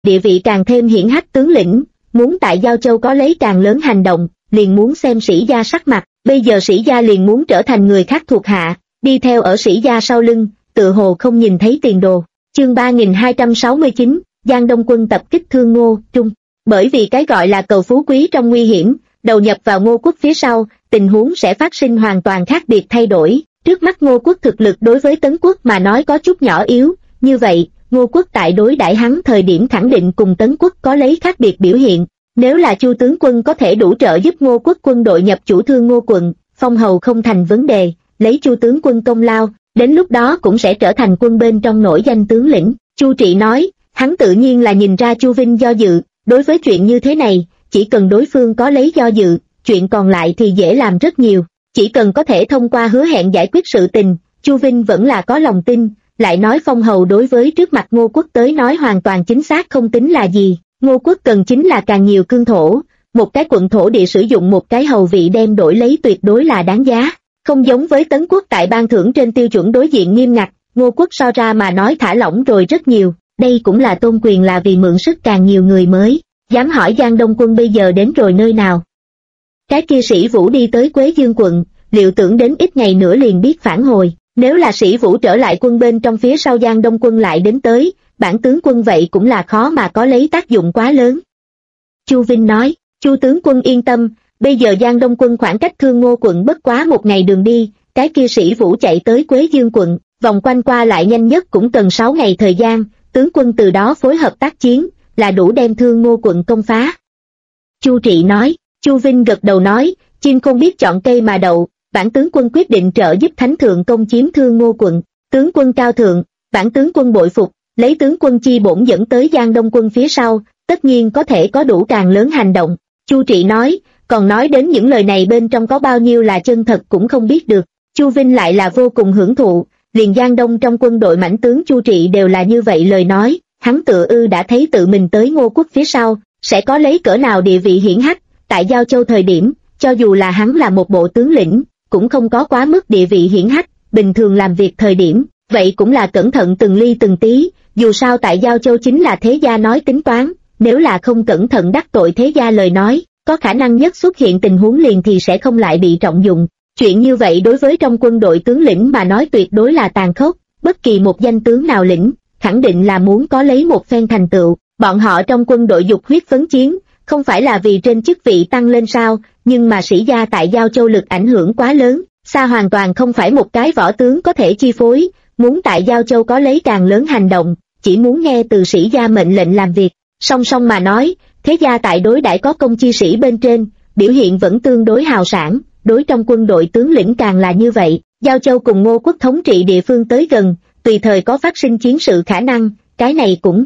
địa vị càng thêm hiển hách tướng lĩnh, muốn tại Giao Châu có lấy càng lớn hành động, liền muốn xem Sĩ Gia sắc mặt, bây giờ Sĩ Gia liền muốn trở thành người khác thuộc hạ, đi theo ở Sĩ Gia sau lưng, tự hồ không nhìn thấy tiền đồ. Chương 3269, Giang Đông Quân tập kích Thương Ngô, Trung. Bởi vì cái gọi là cầu phú quý trong nguy hiểm, đầu nhập vào Ngô Quốc phía sau, tình huống sẽ phát sinh hoàn toàn khác biệt thay đổi. Trước mắt Ngô Quốc thực lực đối với Tấn Quốc mà nói có chút nhỏ yếu, như vậy, Ngô Quốc tại đối đãi hắn thời điểm khẳng định cùng Tấn Quốc có lấy khác biệt biểu hiện. Nếu là Chu tướng quân có thể đủ trợ giúp Ngô Quốc quân đội nhập chủ Thương Ngô quận, phong hầu không thành vấn đề, lấy Chu tướng quân công lao, đến lúc đó cũng sẽ trở thành quân bên trong nổi danh tướng lĩnh. Chu Trị nói, hắn tự nhiên là nhìn ra Chu Vinh do dự, đối với chuyện như thế này, chỉ cần đối phương có lấy do dự, chuyện còn lại thì dễ làm rất nhiều, chỉ cần có thể thông qua hứa hẹn giải quyết sự tình, Chu Vinh vẫn là có lòng tin, lại nói phong hầu đối với trước mặt Ngô Quốc tới nói hoàn toàn chính xác không tính là gì, Ngô Quốc cần chính là càng nhiều cương thổ, một cái quận thổ địa sử dụng một cái hầu vị đem đổi lấy tuyệt đối là đáng giá, không giống với Tấn Quốc tại ban thưởng trên tiêu chuẩn đối diện nghiêm ngặt, Ngô Quốc so ra mà nói thả lỏng rồi rất nhiều, đây cũng là tôn quyền là vì mượn sức càng nhiều người mới, dám hỏi Giang Đông Quân bây giờ đến rồi nơi nào. Cái kia Sĩ Vũ đi tới Quế Dương quận, liệu tưởng đến ít ngày nữa liền biết phản hồi, nếu là Sĩ Vũ trở lại quân bên trong phía sau Giang Đông Quân lại đến tới, bản tướng quân vậy cũng là khó mà có lấy tác dụng quá lớn. Chu Vinh nói, Chu tướng quân yên tâm, bây giờ Giang Đông Quân khoảng cách Thương Ngô quận bất quá một ngày đường đi, cái kia Sĩ Vũ chạy tới Quế Dương quận, vòng quanh qua lại nhanh nhất cũng cần 6 ngày thời gian, tướng quân từ đó phối hợp tác chiến, là đủ đem Thương Ngô quận công phá. Chu Trị nói, Chu Vinh gật đầu nói, chim không biết chọn cây mà đậu, bản tướng quân quyết định trợ giúp Thánh Thượng công chiếm Thương Ngô quận, tướng quân cao thượng, bản tướng quân bội phục, lấy tướng quân chi bổn dẫn tới Giang Đông Quân phía sau, tất nhiên có thể có đủ càng lớn hành động. Chu Trị nói, còn nói đến những lời này bên trong có bao nhiêu là chân thật cũng không biết được. Chu Vinh lại là vô cùng hưởng thụ, liền Giang Đông trong quân đội mãnh tướng Chu Trị đều là như vậy lời nói, hắn tựa đã thấy tự mình tới Ngô Quốc phía sau, sẽ có lấy cỡ nào địa vị hiển hách, tại Giao Châu thời điểm, cho dù là hắn là một bộ tướng lĩnh, cũng không có quá mức địa vị hiển hách, bình thường làm việc thời điểm, vậy cũng là cẩn thận từng ly từng tí, dù sao tại Giao Châu chính là thế gia nói tính toán, nếu là không cẩn thận đắc tội thế gia lời nói, có khả năng nhất xuất hiện tình huống liền thì sẽ không lại bị trọng dụng. Chuyện như vậy đối với trong quân đội tướng lĩnh mà nói tuyệt đối là tàn khốc, bất kỳ một danh tướng nào lĩnh, khẳng định là muốn có lấy một phen thành tựu, bọn họ trong quân đội dục huyết phấn chiến, không phải là vì trên chức vị tăng lên sao, nhưng mà Sĩ gia tại Giao Châu lực ảnh hưởng quá lớn, xa hoàn toàn không phải một cái võ tướng có thể chi phối, muốn tại Giao Châu có lấy càng lớn hành động, chỉ muốn nghe từ Sĩ gia mệnh lệnh làm việc. Song song mà nói, thế gia tại đối đãi có công chi sĩ bên trên, biểu hiện vẫn tương đối hào sảng, đối trong quân đội tướng lĩnh càng là như vậy. Giao Châu cùng Ngô Quốc thống trị địa phương tới gần, tùy thời có phát sinh chiến sự khả năng, cái này cũng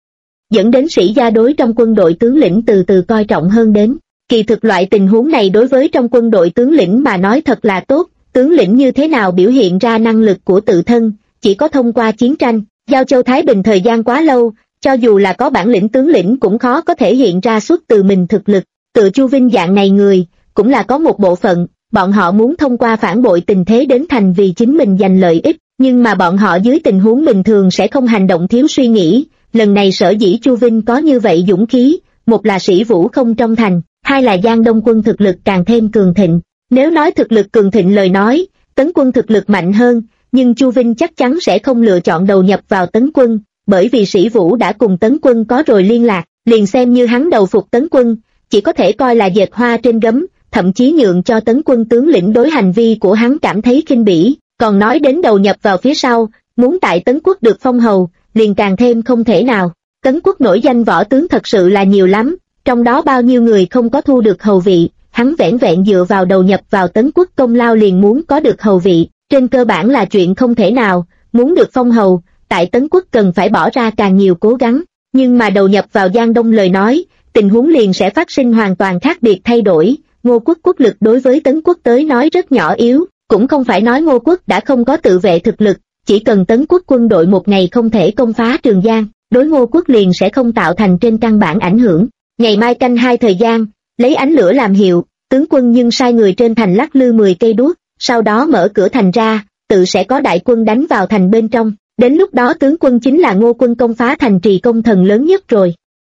dẫn đến Sĩ gia đối trong quân đội tướng lĩnh từ từ coi trọng hơn đến. Kỳ thực loại tình huống này đối với trong quân đội tướng lĩnh mà nói thật là tốt, tướng lĩnh như thế nào biểu hiện ra năng lực của tự thân, chỉ có thông qua chiến tranh. Giao Châu Thái Bình thời gian quá lâu, cho dù là có bản lĩnh tướng lĩnh cũng khó có thể hiện ra xuất từ mình thực lực, tự Chu Vinh dạng này người, cũng là có một bộ phận, bọn họ muốn thông qua phản bội tình thế đến thành vì chính mình giành lợi ích, nhưng mà bọn họ dưới tình huống bình thường sẽ không hành động thiếu suy nghĩ, lần này sở dĩ Chu Vinh có như vậy dũng khí, một là Sĩ Vũ không trong thành, hai là Giang Đông Quân thực lực càng thêm cường thịnh, nếu nói thực lực cường thịnh lời nói, Tấn Quân thực lực mạnh hơn, nhưng Chu Vinh chắc chắn sẽ không lựa chọn đầu nhập vào Tấn Quân, bởi vì Sĩ Vũ đã cùng Tấn Quân có rồi liên lạc, liền xem như hắn đầu phục Tấn Quân, chỉ có thể coi là dệt hoa trên gấm, thậm chí nhượng cho Tấn Quân tướng lĩnh đối hành vi của hắn cảm thấy khinh bỉ, còn nói đến đầu nhập vào phía sau, muốn tại Tấn Quốc được phong hầu, liền càng thêm không thể nào. Tấn Quốc nổi danh võ tướng thật sự là nhiều lắm, trong đó bao nhiêu người không có thu được hầu vị, hắn vẻn vẹn dựa vào đầu nhập vào Tấn Quốc công lao liền muốn có được hầu vị, trên cơ bản là chuyện không thể nào, muốn được phong hầu, tại Tấn Quốc cần phải bỏ ra càng nhiều cố gắng, nhưng mà đầu nhập vào Giang Đông lời nói, tình huống liền sẽ phát sinh hoàn toàn khác biệt thay đổi. Ngô Quốc quốc lực đối với Tấn Quốc tới nói rất nhỏ yếu, cũng không phải nói Ngô Quốc đã không có tự vệ thực lực, chỉ cần Tấn Quốc quân đội một ngày không thể công phá Trường Giang, đối Ngô Quốc liền sẽ không tạo thành trên căn bản ảnh hưởng. Ngày mai canh 2 thời gian, lấy ánh lửa làm hiệu, tướng quân nhưng sai người trên thành lắc lư 10 cây đuốc, sau đó mở cửa thành ra, tự sẽ có đại quân đánh vào thành bên trong, đến lúc đó tướng quân chính là Ngô quân công phá thành trì công thần lớn nhất rồi.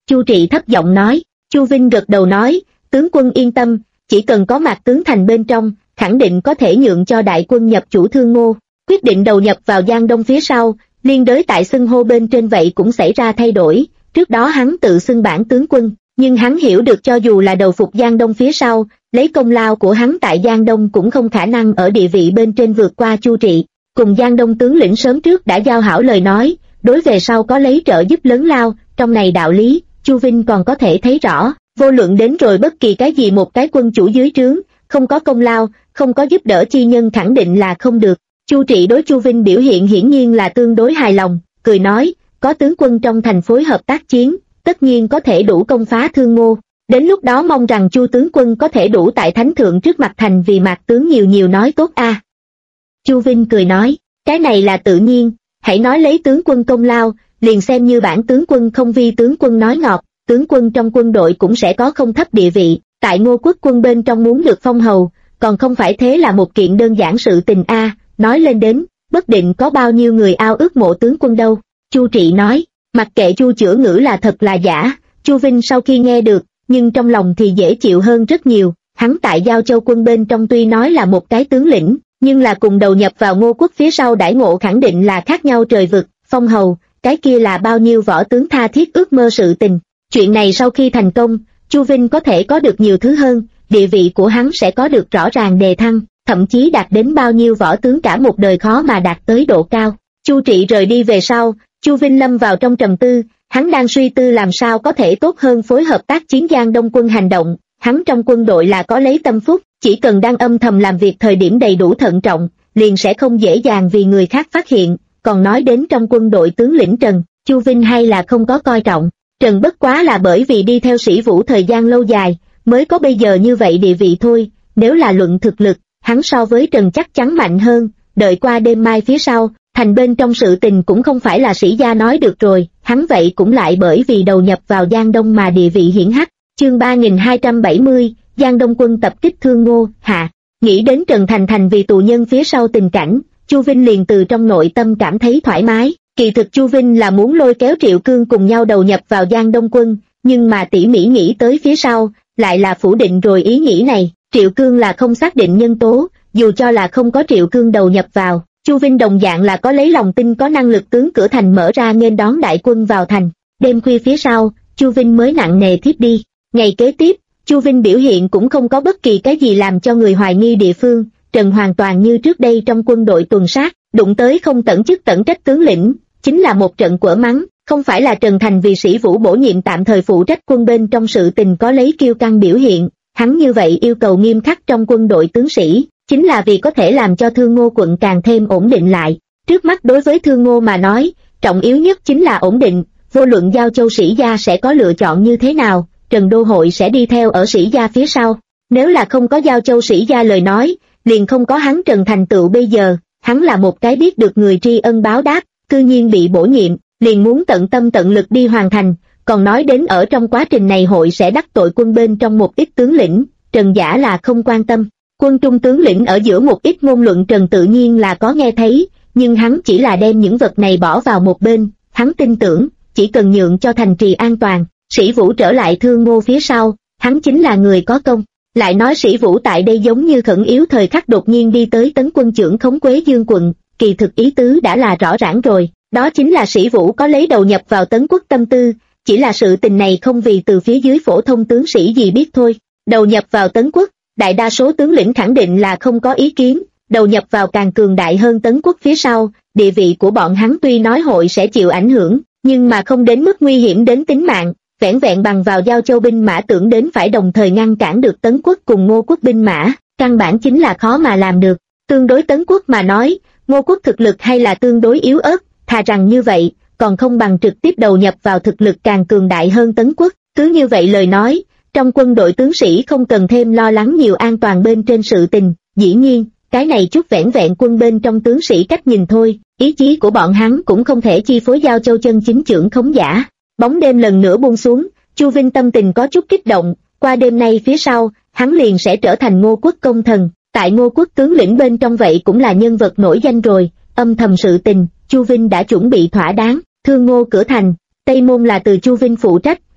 Chu Trị thấp giọng nói. Chu Vinh gật đầu nói, tướng quân yên tâm, chỉ cần có Mạc tướng thành bên trong, khẳng định có thể nhượng cho đại quân nhập chủ Thương Ngô. Quyết định đầu nhập vào Giang Đông phía sau, liên đới tại xưng hô bên trên vậy cũng xảy ra thay đổi. Trước đó hắn tự xưng bản tướng quân, nhưng hắn hiểu được cho dù là đầu phục Giang Đông phía sau, lấy công lao của hắn tại Giang Đông cũng không khả năng ở địa vị bên trên vượt qua Chu Trị. Cùng Giang Đông tướng lĩnh sớm trước đã giao hảo lời nói, đối về sau có lấy trợ giúp lớn lao, trong này đạo lý, Chu Vinh còn có thể thấy rõ, vô luận đến rồi bất kỳ cái gì một cái quân chủ dưới trướng, không có công lao, không có giúp đỡ chi nhân khẳng định là không được. Chu Trị đối Chu Vinh biểu hiện hiển nhiên là tương đối hài lòng, cười nói, có tướng quân trong thành phối hợp tác chiến, tất nhiên có thể đủ công phá Thương Ngô. Đến lúc đó mong rằng Chu tướng quân có thể đủ tại thánh thượng trước mặt thành vì Mạc tướng nhiều nhiều nói tốt a. Chu Vinh cười nói, cái này là tự nhiên, hãy nói lấy tướng quân công lao, liền xem như bản tướng quân không vi tướng quân nói ngọt, tướng quân trong quân đội cũng sẽ có không thấp địa vị, tại Ngô quốc quân bên trong muốn được phong hầu, còn không phải thế là một kiện đơn giản sự tình a. Nói lên đến, bất định có bao nhiêu người ao ước mộ tướng quân đâu. Chu Trị nói, mặc kệ Chu chữa ngữ là thật là giả, Chu Vinh sau khi nghe được, nhưng trong lòng thì dễ chịu hơn rất nhiều. Hắn tại Giao Châu quân bên trong tuy nói là một cái tướng lĩnh, nhưng là cùng đầu nhập vào Ngô quốc phía sau đãi ngộ khẳng định là khác nhau trời vực. Phong hầu, cái kia là bao nhiêu võ tướng tha thiết ước mơ sự tình. Chuyện này sau khi thành công, Chu Vinh có thể có được nhiều thứ hơn, địa vị của hắn sẽ có được rõ ràng đề thăng, thậm chí đạt đến bao nhiêu võ tướng cả một đời khó mà đạt tới độ cao. Chu Trị rời đi về sau, Chu Vinh lâm vào trong trầm tư, hắn đang suy tư làm sao có thể tốt hơn phối hợp tác chiến Giang Đông quân hành động. Hắn trong quân đội là có lấy tâm phúc, chỉ cần đang âm thầm làm việc thời điểm đầy đủ thận trọng, liền sẽ không dễ dàng vì người khác phát hiện. Còn nói đến trong quân đội tướng lĩnh Trần, Chu Vinh hay là không có coi trọng. Trần bất quá là bởi vì đi theo Sĩ Vũ thời gian lâu dài, mới có bây giờ như vậy địa vị thôi. Nếu là luận thực lực, hắn so với Trần chắc chắn mạnh hơn. Đợi qua đêm mai phía sau, thành bên trong sự tình cũng không phải là Sĩ gia nói được rồi, hắn vậy cũng lại bởi vì đầu nhập vào Giang Đông mà địa vị hiển hách. Chương 3270, Giang Đông quân tập kích Thương Ngô, hạ. Nghĩ đến Trần thành vì tù nhân phía sau tình cảnh, Chu Vinh liền từ trong nội tâm cảm thấy thoải mái. Kỳ thực Chu Vinh là muốn lôi kéo Triệu Cương cùng nhau đầu nhập vào Giang Đông quân, nhưng mà tỉ mỉ nghĩ tới phía sau, lại là phủ định rồi ý nghĩ này. Triệu Cương là không xác định nhân tố, dù cho là không có Triệu Cương đầu nhập vào, Chu Vinh đồng dạng là có lấy lòng tin có năng lực tướng cửa thành mở ra nghênh đón đại quân vào thành. Đêm khuya phía sau, Chu Vinh mới nặng nề thiếp đi. Ngày kế tiếp, Chu Vinh biểu hiện cũng không có bất kỳ cái gì làm cho người hoài nghi địa phương. Trần hoàn toàn như trước đây trong quân đội tuần sát, đụng tới không tận chức tận trách tướng lĩnh, chính là một trận quở mắng. Không phải là Trần Thành vì Sĩ Vũ bổ nhiệm tạm thời phụ trách quân bên trong sự tình có lấy kiêu căng biểu hiện, hắn như vậy yêu cầu nghiêm khắc trong quân đội tướng sĩ, chính là vì có thể làm cho Thương Ngô quận càng thêm ổn định lại. Trước mắt đối với Thương Ngô mà nói, trọng yếu nhất chính là ổn định, vô luận Giao Châu Sĩ gia sẽ có lựa chọn như thế nào, Trần Đô Hội sẽ đi theo ở Sĩ gia phía sau. Nếu là không có Giao Châu Sĩ gia lời nói, liền không có hắn Trần thành tựu bây giờ. Hắn là một cái biết được người tri ân báo đáp, cư nhiên bị bổ nhiệm, liền muốn tận tâm tận lực đi hoàn thành. Còn nói đến ở trong quá trình này hội sẽ đắc tội quân bên trong một ít tướng lĩnh, Trần giả là không quan tâm. Quân trung tướng lĩnh ở giữa một ít ngôn luận Trần tự nhiên là có nghe thấy, nhưng hắn chỉ là đem những vật này bỏ vào một bên. Hắn tin tưởng, chỉ cần nhượng cho thành trì an toàn, Sĩ Vũ trở lại Thương Ngô phía sau, hắn chính là người có công. Lại nói Sĩ Vũ tại đây giống như khẩn yếu thời khắc đột nhiên đi tới tấn quân trưởng khống Quế Dương quận, kỳ thực ý tứ đã là rõ ràng rồi, đó chính là Sĩ Vũ có lấy đầu nhập vào Tấn quốc tâm tư, chỉ là sự tình này không vì từ phía dưới phổ thông tướng sĩ gì biết thôi. Đầu nhập vào Tấn quốc, đại đa số tướng lĩnh khẳng định là không có ý kiến, đầu nhập vào càng cường đại hơn Tấn quốc phía sau, địa vị của bọn hắn tuy nói hội sẽ chịu ảnh hưởng, nhưng mà không đến mức nguy hiểm đến tính mạng. Vẻn vẹn bằng vào Giao Châu binh mã tưởng đến phải đồng thời ngăn cản được Tấn quốc cùng Ngô quốc binh mã, căn bản chính là khó mà làm được. Tương đối Tấn quốc mà nói, Ngô quốc thực lực hay là tương đối yếu ớt, thà rằng như vậy, còn không bằng trực tiếp đầu nhập vào thực lực càng cường đại hơn Tấn quốc. Cứ như vậy lời nói, trong quân đội tướng sĩ không cần thêm lo lắng nhiều an toàn bên trên sự tình. Dĩ nhiên, cái này chút vẻn vẹn quân bên trong tướng sĩ cách nhìn thôi, ý chí của bọn hắn cũng không thể chi phối Giao Châu chân chính trưởng khống giả. Bóng đêm lần nữa buông xuống, Chu Vinh tâm tình có chút kích động, qua đêm nay phía sau, hắn liền sẽ trở thành Ngô quốc công thần, tại Ngô quốc tướng lĩnh bên trong vậy cũng là nhân vật nổi danh rồi. Âm thầm sự tình, Chu Vinh đã chuẩn bị thỏa đáng. Thương Ngô cửa thành, Tây Môn là từ Chu Vinh phụ trách,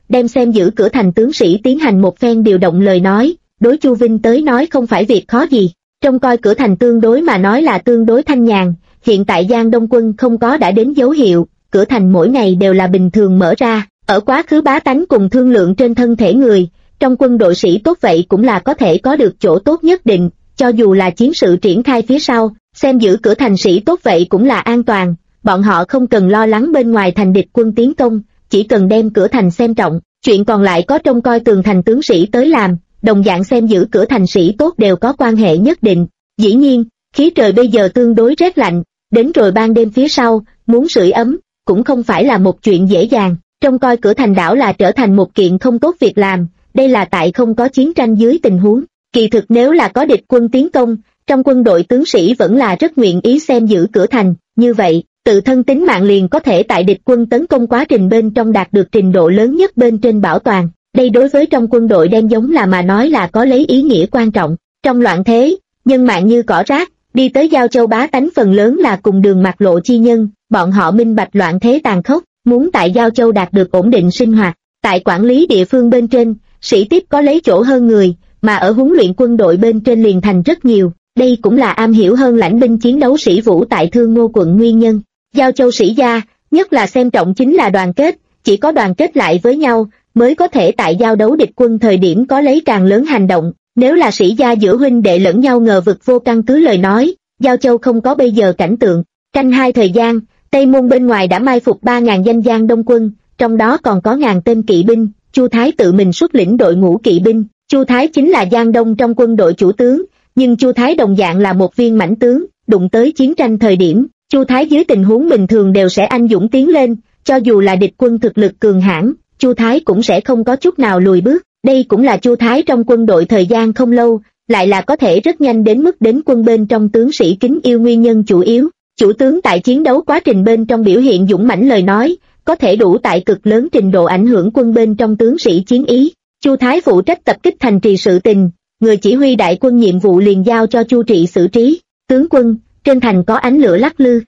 đem xem giữ cửa thành tướng sĩ tiến hành một phen điều động lời nói, đối Chu Vinh tới nói không phải việc khó gì. Trông coi cửa thành tương đối mà nói là tương đối thanh nhàn, hiện tại Giang Đông quân không có đã đến dấu hiệu, cửa thành mỗi ngày đều là bình thường mở ra, ở quá khứ bá tánh cùng thương lượng trên thân thể người, trong quân đội sĩ tốt vậy cũng là có thể có được chỗ tốt nhất định, cho dù là chiến sự triển khai phía sau, xem giữ cửa thành sĩ tốt vậy cũng là an toàn, bọn họ không cần lo lắng bên ngoài thành địch quân tiến công, chỉ cần đem cửa thành xem trọng, chuyện còn lại có trông coi tường thành tướng sĩ tới làm, đồng dạng xem giữ cửa thành sĩ tốt đều có quan hệ nhất định. Dĩ nhiên, khí trời bây giờ tương đối rét lạnh, đến rồi ban đêm phía sau, muốn sưởi ấm, cũng không phải là một chuyện dễ dàng, trông coi cửa thành đảo là trở thành một kiện không tốt việc làm, đây là tại không có chiến tranh dưới tình huống. Kỳ thực nếu là có địch quân tiến công, trong quân đội tướng sĩ vẫn là rất nguyện ý xem giữ cửa thành, như vậy, tự thân tính mạng liền có thể tại địch quân tấn công quá trình bên trong đạt được trình độ lớn nhất bên trên bảo toàn. Đây đối với trong quân đội đen giống là mà nói là có lấy ý nghĩa quan trọng. Trong loạn thế, nhân mạng như cỏ rác, đi tới Giao Châu bá tánh phần lớn là cùng đường mặt lộ chi nhân, bọn họ minh bạch loạn thế tàn khốc, muốn tại Giao Châu đạt được ổn định sinh hoạt. Tại quản lý địa phương bên trên, sĩ tiếp có lấy chỗ hơn người, mà ở huấn luyện quân đội bên trên liền thành rất nhiều. Đây cũng là am hiểu hơn lãnh binh chiến đấu sĩ vũ tại Thương Ngô quận nguyên nhân. Giao Châu sĩ gia, nhất là xem trọng chính là đoàn kết, chỉ có đoàn kết lại với nhau, mới có thể tại giao đấu địch quân thời điểm có lấy càng lớn hành động. Nếu là sĩ gia giữa huynh đệ lẫn nhau ngờ vực vô căn cứ lời nói, Giao Châu không có bây giờ cảnh tượng. Canh hai thời gian, Tây Môn bên ngoài đã mai phục 3.000 danh Giang Đông quân, trong đó còn có ngàn tên kỵ binh, Chu Thái tự mình xuất lĩnh đội ngũ kỵ binh. Chu Thái chính là Giang Đông trong quân đội chủ tướng, nhưng Chu Thái đồng dạng là một viên mãnh tướng, đụng tới chiến tranh thời điểm, Chu Thái dưới tình huống bình thường đều sẽ anh dũng tiến lên, cho dù là địch quân thực lực cường hãn, Chu Thái cũng sẽ không có chút nào lùi bước. Đây cũng là Chu Thái trong quân đội thời gian không lâu, lại là có thể rất nhanh đến mức đến quân bên trong tướng sĩ kính yêu nguyên nhân chủ yếu. Chủ tướng tại chiến đấu quá trình bên trong biểu hiện dũng mãnh lời nói, có thể đủ tại cực lớn trình độ ảnh hưởng quân bên trong tướng sĩ chiến ý. Chu Thái phụ trách tập kích thành trì sự tình, người chỉ huy đại quân nhiệm vụ liền giao cho Chu Trị xử trí. Tướng quân, trên thành có ánh lửa lắc lư.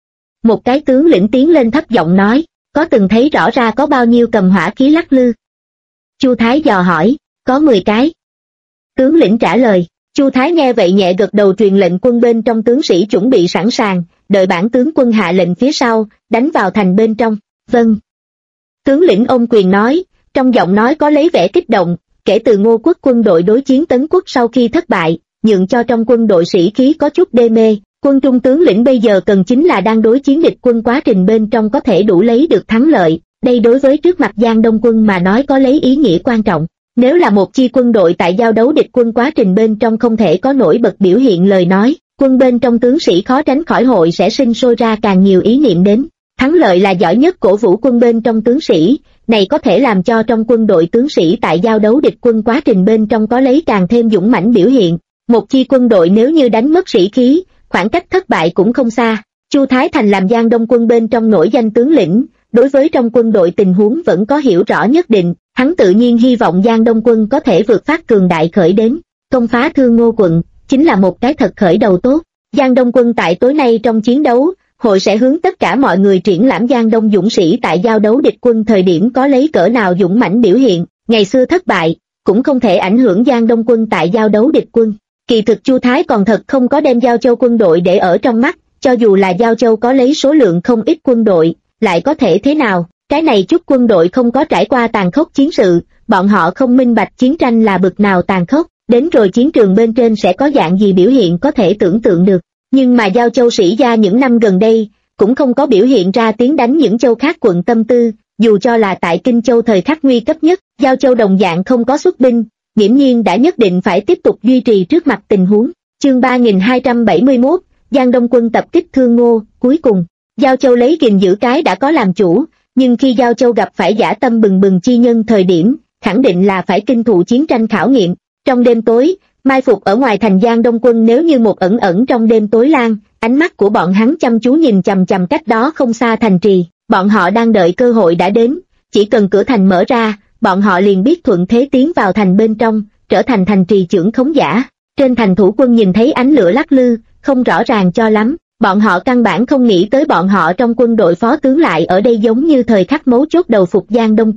Một cái tướng lĩnh tiến lên thấp giọng nói, có từng thấy rõ ra có bao nhiêu cầm hỏa khí lắc lư? Chu Thái dò hỏi, có 10 cái. Tướng lĩnh trả lời. Chu Thái nghe vậy nhẹ gật đầu truyền lệnh quân bên trong tướng sĩ chuẩn bị sẵn sàng, đợi bản tướng quân hạ lệnh phía sau, đánh vào thành bên trong. Vâng. Tướng lĩnh ôm quyền nói, trong giọng nói có lấy vẻ kích động, kể từ Ngô quốc quân đội đối chiến Tấn quốc sau khi thất bại, nhượng cho trong quân đội sĩ khí có chút đê mê, quân trung tướng lĩnh bây giờ cần chính là đang đối chiến địch quân quá trình bên trong có thể đủ lấy được thắng lợi, đây đối với trước mặt Giang Đông quân mà nói có lấy ý nghĩa quan trọng. Nếu là một chi quân đội tại giao đấu địch quân quá trình bên trong không thể có nổi bật biểu hiện lời nói, quân bên trong tướng sĩ khó tránh khỏi hội sẽ sinh sôi ra càng nhiều ý niệm đến. Thắng lợi là giỏi nhất cổ vũ quân bên trong tướng sĩ, này có thể làm cho trong quân đội tướng sĩ tại giao đấu địch quân quá trình bên trong có lấy càng thêm dũng mãnh biểu hiện. Một chi quân đội nếu như đánh mất sĩ khí, khoảng cách thất bại cũng không xa. Chu Thái Thành làm Giang Đông quân bên trong nổi danh tướng lĩnh, đối với trong quân đội tình huống vẫn có hiểu rõ nhất định, hắn tự nhiên hy vọng Giang Đông quân có thể vượt phát cường đại khởi đến, công phá Thương Ngô quận, chính là một cái thật khởi đầu tốt. Giang Đông quân tại tối nay trong chiến đấu, hội sẽ hướng tất cả mọi người triển lãm Giang Đông dũng sĩ tại giao đấu địch quân thời điểm có lấy cỡ nào dũng mãnh biểu hiện, ngày xưa thất bại, cũng không thể ảnh hưởng Giang Đông quân tại giao đấu địch quân. Kỳ thực Chu Thái còn thật không có đem Giao Châu quân đội để ở trong mắt, cho dù là Giao Châu có lấy số lượng không ít quân đội, lại có thể thế nào, cái này chút quân đội không có trải qua tàn khốc chiến sự, bọn họ không minh bạch chiến tranh là bực nào tàn khốc, đến rồi chiến trường bên trên sẽ có dạng gì biểu hiện có thể tưởng tượng được. Nhưng mà Giao Châu sĩ gia những năm gần đây, cũng không có biểu hiện ra tiến đánh những châu khác quận tâm tư, dù cho là tại Kinh Châu thời khắc nguy cấp nhất, Giao Châu đồng dạng không có xuất binh, nghiễm nhiên đã nhất định phải tiếp tục duy trì trước mặt tình huống. Chương 3271, Giang Đông quân tập kích Thương Ngô, cuối cùng, Giao Châu lấy gìn giữ cái đã có làm chủ, nhưng khi Giao Châu gặp phải dã tâm bừng bừng chi nhân thời điểm, khẳng định là phải kinh thụ chiến tranh khảo nghiệm. Trong đêm tối, mai phục ở ngoài thành Giang Đông quân nếu như một ẩn ẩn trong đêm tối lan, ánh mắt của bọn hắn chăm chú nhìn chằm chằm cách đó không xa thành trì, bọn họ đang đợi cơ hội đã đến, chỉ cần cửa thành mở ra, bọn họ liền biết thuận thế tiến vào thành bên trong, trở thành thành trì chưởng khống giả. Trên thành thủ quân nhìn thấy ánh lửa lắc lư, không rõ ràng cho lắm, bọn họ căn bản không nghĩ tới bọn họ trong quân đội phó tướng lại ở đây giống như thời khắc mấu chốt đầu phục Giang Đông quân,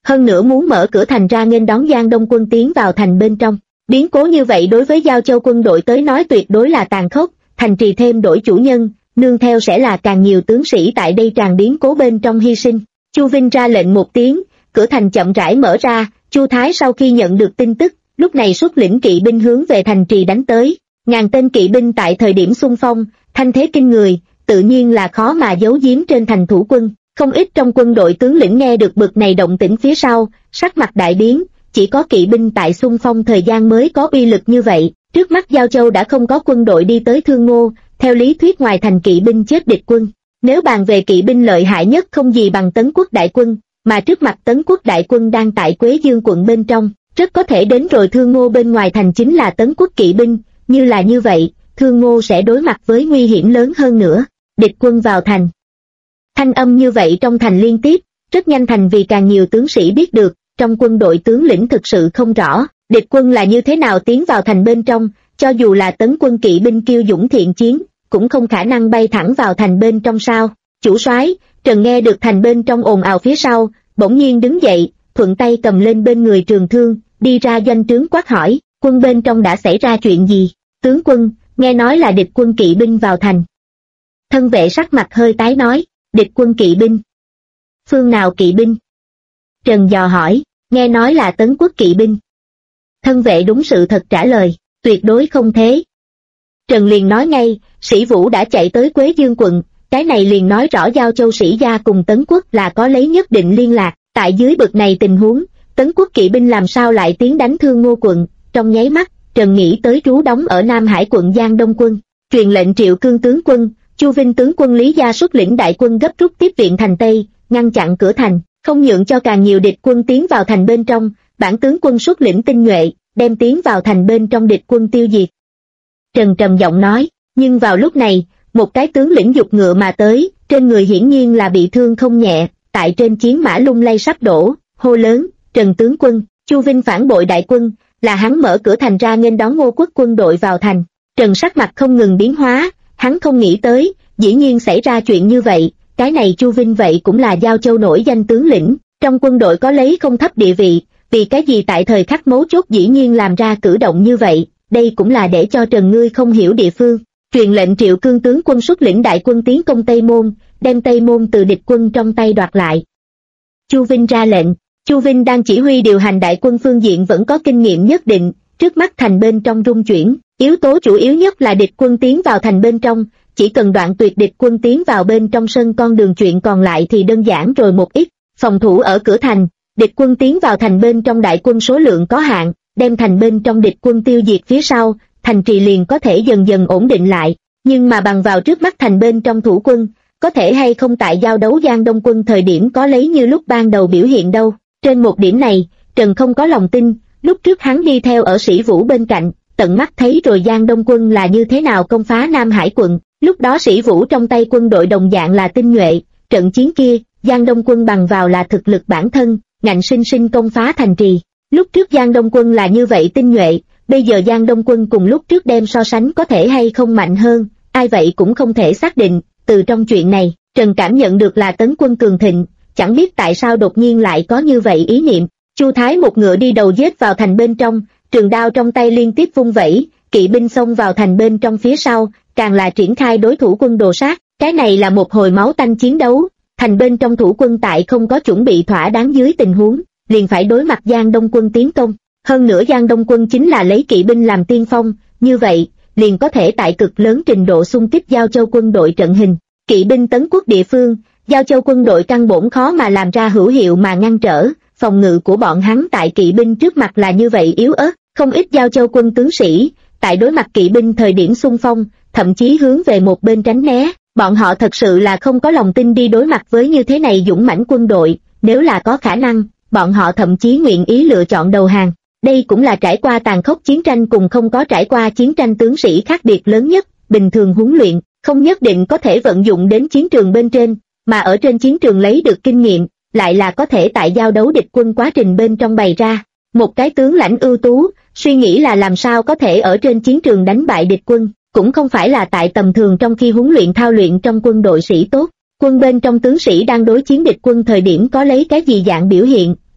hơn nữa muốn mở cửa thành ra nghênh đón Giang Đông quân tiến vào thành bên trong. Biến cố như vậy đối với Giao Châu quân đội tới nói tuyệt đối là tàn khốc, thành trì thêm đổi chủ nhân, nương theo sẽ là càng nhiều tướng sĩ tại đây tràn biến cố bên trong hy sinh. Chu Vinh ra lệnh một tiếng, cửa thành chậm rãi mở ra. Chu Thái sau khi nhận được tin tức, lúc này xuất lĩnh kỵ binh hướng về thành trì đánh tới. Ngàn tên kỵ binh tại thời điểm xung phong, thanh thế kinh người, tự nhiên là khó mà giấu giếm trên thành thủ quân. Không ít trong quân đội tướng lĩnh nghe được bực này động tĩnh phía sau, sắc mặt đại biến, chỉ có kỵ binh tại xung phong thời gian mới có uy lực như vậy. Trước mắt Giao Châu đã không có quân đội đi tới Thương Ngô, theo lý thuyết ngoài thành kỵ binh chết địch quân. Nếu bàn về kỵ binh lợi hại nhất không gì bằng Tấn Quốc đại quân, mà trước mặt Tấn Quốc đại quân đang tại Quế Dương quận bên trong, rất có thể đến rồi Thương Ngô bên ngoài thành chính là Tấn Quốc kỵ binh, như là như vậy, Thương Ngô sẽ đối mặt với nguy hiểm lớn hơn nữa. Địch quân vào thành. Thanh âm như vậy trong thành liên tiếp, rất nhanh thành vì càng nhiều tướng sĩ biết được, trong quân đội tướng lĩnh thực sự không rõ, địch quân là như thế nào tiến vào thành bên trong, cho dù là Tấn quân kỵ binh kiêu dũng thiện chiến, cũng không khả năng bay thẳng vào thành bên trong sao. Chủ soái, Trần nghe được thành bên trong ồn ào phía sau, bỗng nhiên đứng dậy, thuận tay cầm lên bên người trường thương, đi ra doanh trướng quát hỏi, quân bên trong đã xảy ra chuyện gì? Tướng quân, nghe nói là địch quân kỵ binh vào thành. Thân vệ sắc mặt hơi tái nói, địch quân kỵ binh. Phương nào kỵ binh? Trần dò hỏi, nghe nói là Tấn Quốc kỵ binh. Thân vệ đúng sự thật trả lời, tuyệt đối không thế. Trần liền nói ngay, Sĩ Vũ đã chạy tới Quế Dương quận, cái này liền nói rõ Giao Châu Sĩ gia cùng Tấn Quốc là có lấy nhất định liên lạc. Tại dưới bực này tình huống, Tấn Quốc kỵ binh làm sao lại tiến đánh Thương Ngô quận? Trong nháy mắt, Trần nghĩ tới trú đóng ở Nam Hải quận Giang Đông quân, truyền lệnh Triệu Cương tướng quân, Chu Vinh tướng quân Lý Gia xuất lĩnh đại quân gấp rút tiếp viện thành Tây, ngăn chặn cửa thành, không nhượng cho càng nhiều địch quân tiến vào thành bên trong. Bản tướng quân xuất lĩnh tinh nhuệ, đem tiến vào thành bên trong địch quân tiêu diệt. Trần trầm giọng nói, nhưng vào lúc này, một cái tướng lĩnh giục ngựa mà tới, trên người hiển nhiên là bị thương không nhẹ, tại trên chiến mã lung lay sắp đổ, hô lớn, Trần tướng quân, Chu Vinh phản bội đại quân, là hắn mở cửa thành ra nghênh đón Ngô quốc quân đội vào thành. Trần sắc mặt không ngừng biến hóa, hắn không nghĩ tới, dĩ nhiên xảy ra chuyện như vậy, cái này Chu Vinh vậy cũng là Giao Châu nổi danh tướng lĩnh, trong quân đội có lấy không thấp địa vị, vì cái gì tại thời khắc mấu chốt dĩ nhiên làm ra cử động như vậy, đây cũng là để cho Trần ngươi không hiểu địa phương. Truyền lệnh Triệu Cương tướng quân xuất lĩnh đại quân tiến công Tây Môn, đem Tây Môn từ địch quân trong tay đoạt lại. Chu Vinh ra lệnh, Chu Vinh đang chỉ huy điều hành đại quân phương diện vẫn có kinh nghiệm nhất định, trước mắt thành bên trong rung chuyển, yếu tố chủ yếu nhất là địch quân tiến vào thành bên trong, chỉ cần đoạn tuyệt địch quân tiến vào bên trong sân con đường, chuyện còn lại thì đơn giản rồi một ít. Phòng thủ ở cửa thành, địch quân tiến vào thành bên trong đại quân số lượng có hạn, đem thành bên trong địch quân tiêu diệt phía sau, thành trì liền có thể dần dần ổn định lại, nhưng mà bằng vào trước mắt thành bên trong thủ quân, có thể hay không tại giao đấu Giang Đông quân thời điểm có lấy như lúc ban đầu biểu hiện đâu. Trên một điểm này, Trần không có lòng tin, lúc trước hắn đi theo ở Sĩ Vũ bên cạnh, tận mắt thấy rồi Giang Đông quân là như thế nào công phá Nam Hải quận, lúc đó Sĩ Vũ trong tay quân đội đồng dạng là tinh nhuệ, trận chiến kia, Giang Đông quân bằng vào là thực lực bản thân, ngạnh sinh sinh công phá thành trì. Lúc trước Giang Đông quân là như vậy tinh nhuệ, bây giờ Giang Đông quân cùng lúc trước đem so sánh có thể hay không mạnh hơn, ai vậy cũng không thể xác định. Từ trong chuyện này, Trần cảm nhận được là Tấn quân cường thịnh, chẳng biết tại sao đột nhiên lại có như vậy ý niệm. Chu Thái một ngựa đi đầu giết vào thành bên trong, trường đao trong tay liên tiếp vung vẩy, kỵ binh xông vào thành bên trong phía sau, càng là triển khai đối thủ quân đồ sát. Cái này là một hồi máu tanh chiến đấu, thành bên trong thủ quân tại không có chuẩn bị thỏa đáng dưới tình huống, liền phải đối mặt Giang Đông quân tiến công. Hơn nữa Giang Đông quân chính là lấy kỵ binh làm tiên phong, như vậy, liền có thể tại cực lớn trình độ xung kích Giao Châu quân đội trận hình. Kỵ binh Tấn quốc địa phương, Giao Châu quân đội căn bổn khó mà làm ra hữu hiệu mà ngăn trở, phòng ngự của bọn hắn tại kỵ binh trước mặt là như vậy yếu ớt, không ít Giao Châu quân tướng sĩ, tại đối mặt kỵ binh thời điểm xung phong, thậm chí hướng về một bên tránh né, bọn họ thật sự là không có lòng tin đi đối mặt với như thế này dũng mãnh quân đội, nếu là có khả năng, bọn họ thậm chí nguyện ý lựa chọn đầu hàng. Đây cũng là trải qua tàn khốc chiến tranh cùng không có trải qua chiến tranh tướng sĩ khác biệt lớn nhất, bình thường huấn luyện, không nhất định có thể vận dụng đến chiến trường bên trên, mà ở trên chiến trường lấy được kinh nghiệm, lại là có thể tại giao đấu địch quân quá trình bên trong bày ra. Một cái tướng lãnh ưu tú, suy nghĩ là làm sao có thể ở trên chiến trường đánh bại địch quân, cũng không phải là tại tầm thường trong khi huấn luyện thao luyện trong quân đội sĩ tốt. Quân bên trong tướng sĩ đang đối chiến địch quân thời điểm có lấy cái gì dạng biểu hiện,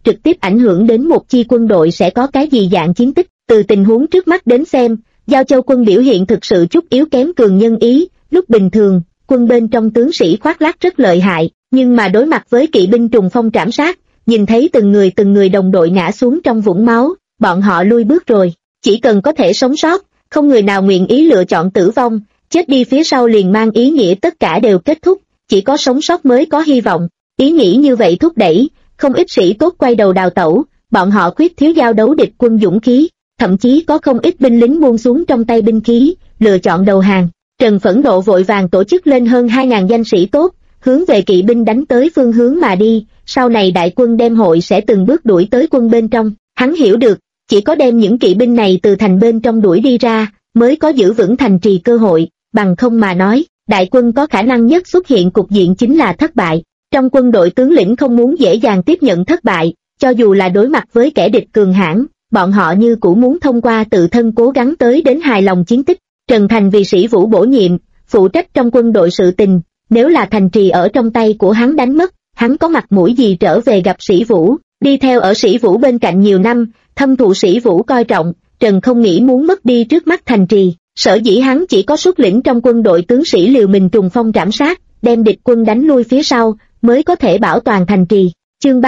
trực tiếp ảnh hưởng đến một chi quân đội sẽ có cái gì dạng chiến tích. Từ tình huống trước mắt đến xem, Giao Châu quân biểu hiện thực sự chút yếu kém cường nhân ý, lúc bình thường, quân bên trong tướng sĩ khoác lác rất lợi hại, nhưng mà đối mặt với kỵ binh trùng phong trảm sát, nhìn thấy từng người đồng đội ngã xuống trong vũng máu, bọn họ lui bước rồi. Chỉ cần có thể sống sót, không người nào nguyện ý lựa chọn tử vong, chết đi phía sau liền mang ý nghĩa tất cả đều kết thúc, chỉ có sống sót mới có hy vọng. Ý nghĩ như vậy thúc đẩy, không ít sĩ tốt quay đầu đào tẩu, bọn họ khuyết thiếu giao đấu địch quân dũng khí, thậm chí có không ít binh lính buông xuống trong tay binh khí, lựa chọn đầu hàng. Trần phẫn nộ vội vàng tổ chức lên hơn 2.000 danh sĩ tốt, hướng về kỵ binh đánh tới phương hướng mà đi, sau này đại quân đem hội sẽ từng bước đuổi tới quân bên trong. Hắn hiểu được, chỉ có đem những kỵ binh này từ thành bên trong đuổi đi ra, mới có giữ vững thành trì cơ hội, bằng không mà nói, đại quân có khả năng nhất xuất hiện cục diện chính là thất bại. Trong quân đội tướng lĩnh không muốn dễ dàng tiếp nhận thất bại, cho dù là đối mặt với kẻ địch cường hãn, bọn họ như cũ muốn thông qua tự thân cố gắng tới đến hài lòng chiến tích. Trần Thành vì Sĩ Vũ bổ nhiệm, phụ trách trong quân đội sự tình, nếu là thành trì ở trong tay của hắn đánh mất, hắn có mặt mũi gì trở về gặp Sĩ Vũ. Đi theo ở Sĩ Vũ bên cạnh nhiều năm, thâm thụ Sĩ Vũ coi trọng, Trần không nghĩ muốn mất đi trước mắt thành trì. Sở dĩ hắn chỉ có xuất lĩnh trong quân đội tướng sĩ liều mình trùng phong trảm sát, đem địch quân đánh lui phía sau, mới có thể bảo toàn thành trì. Chương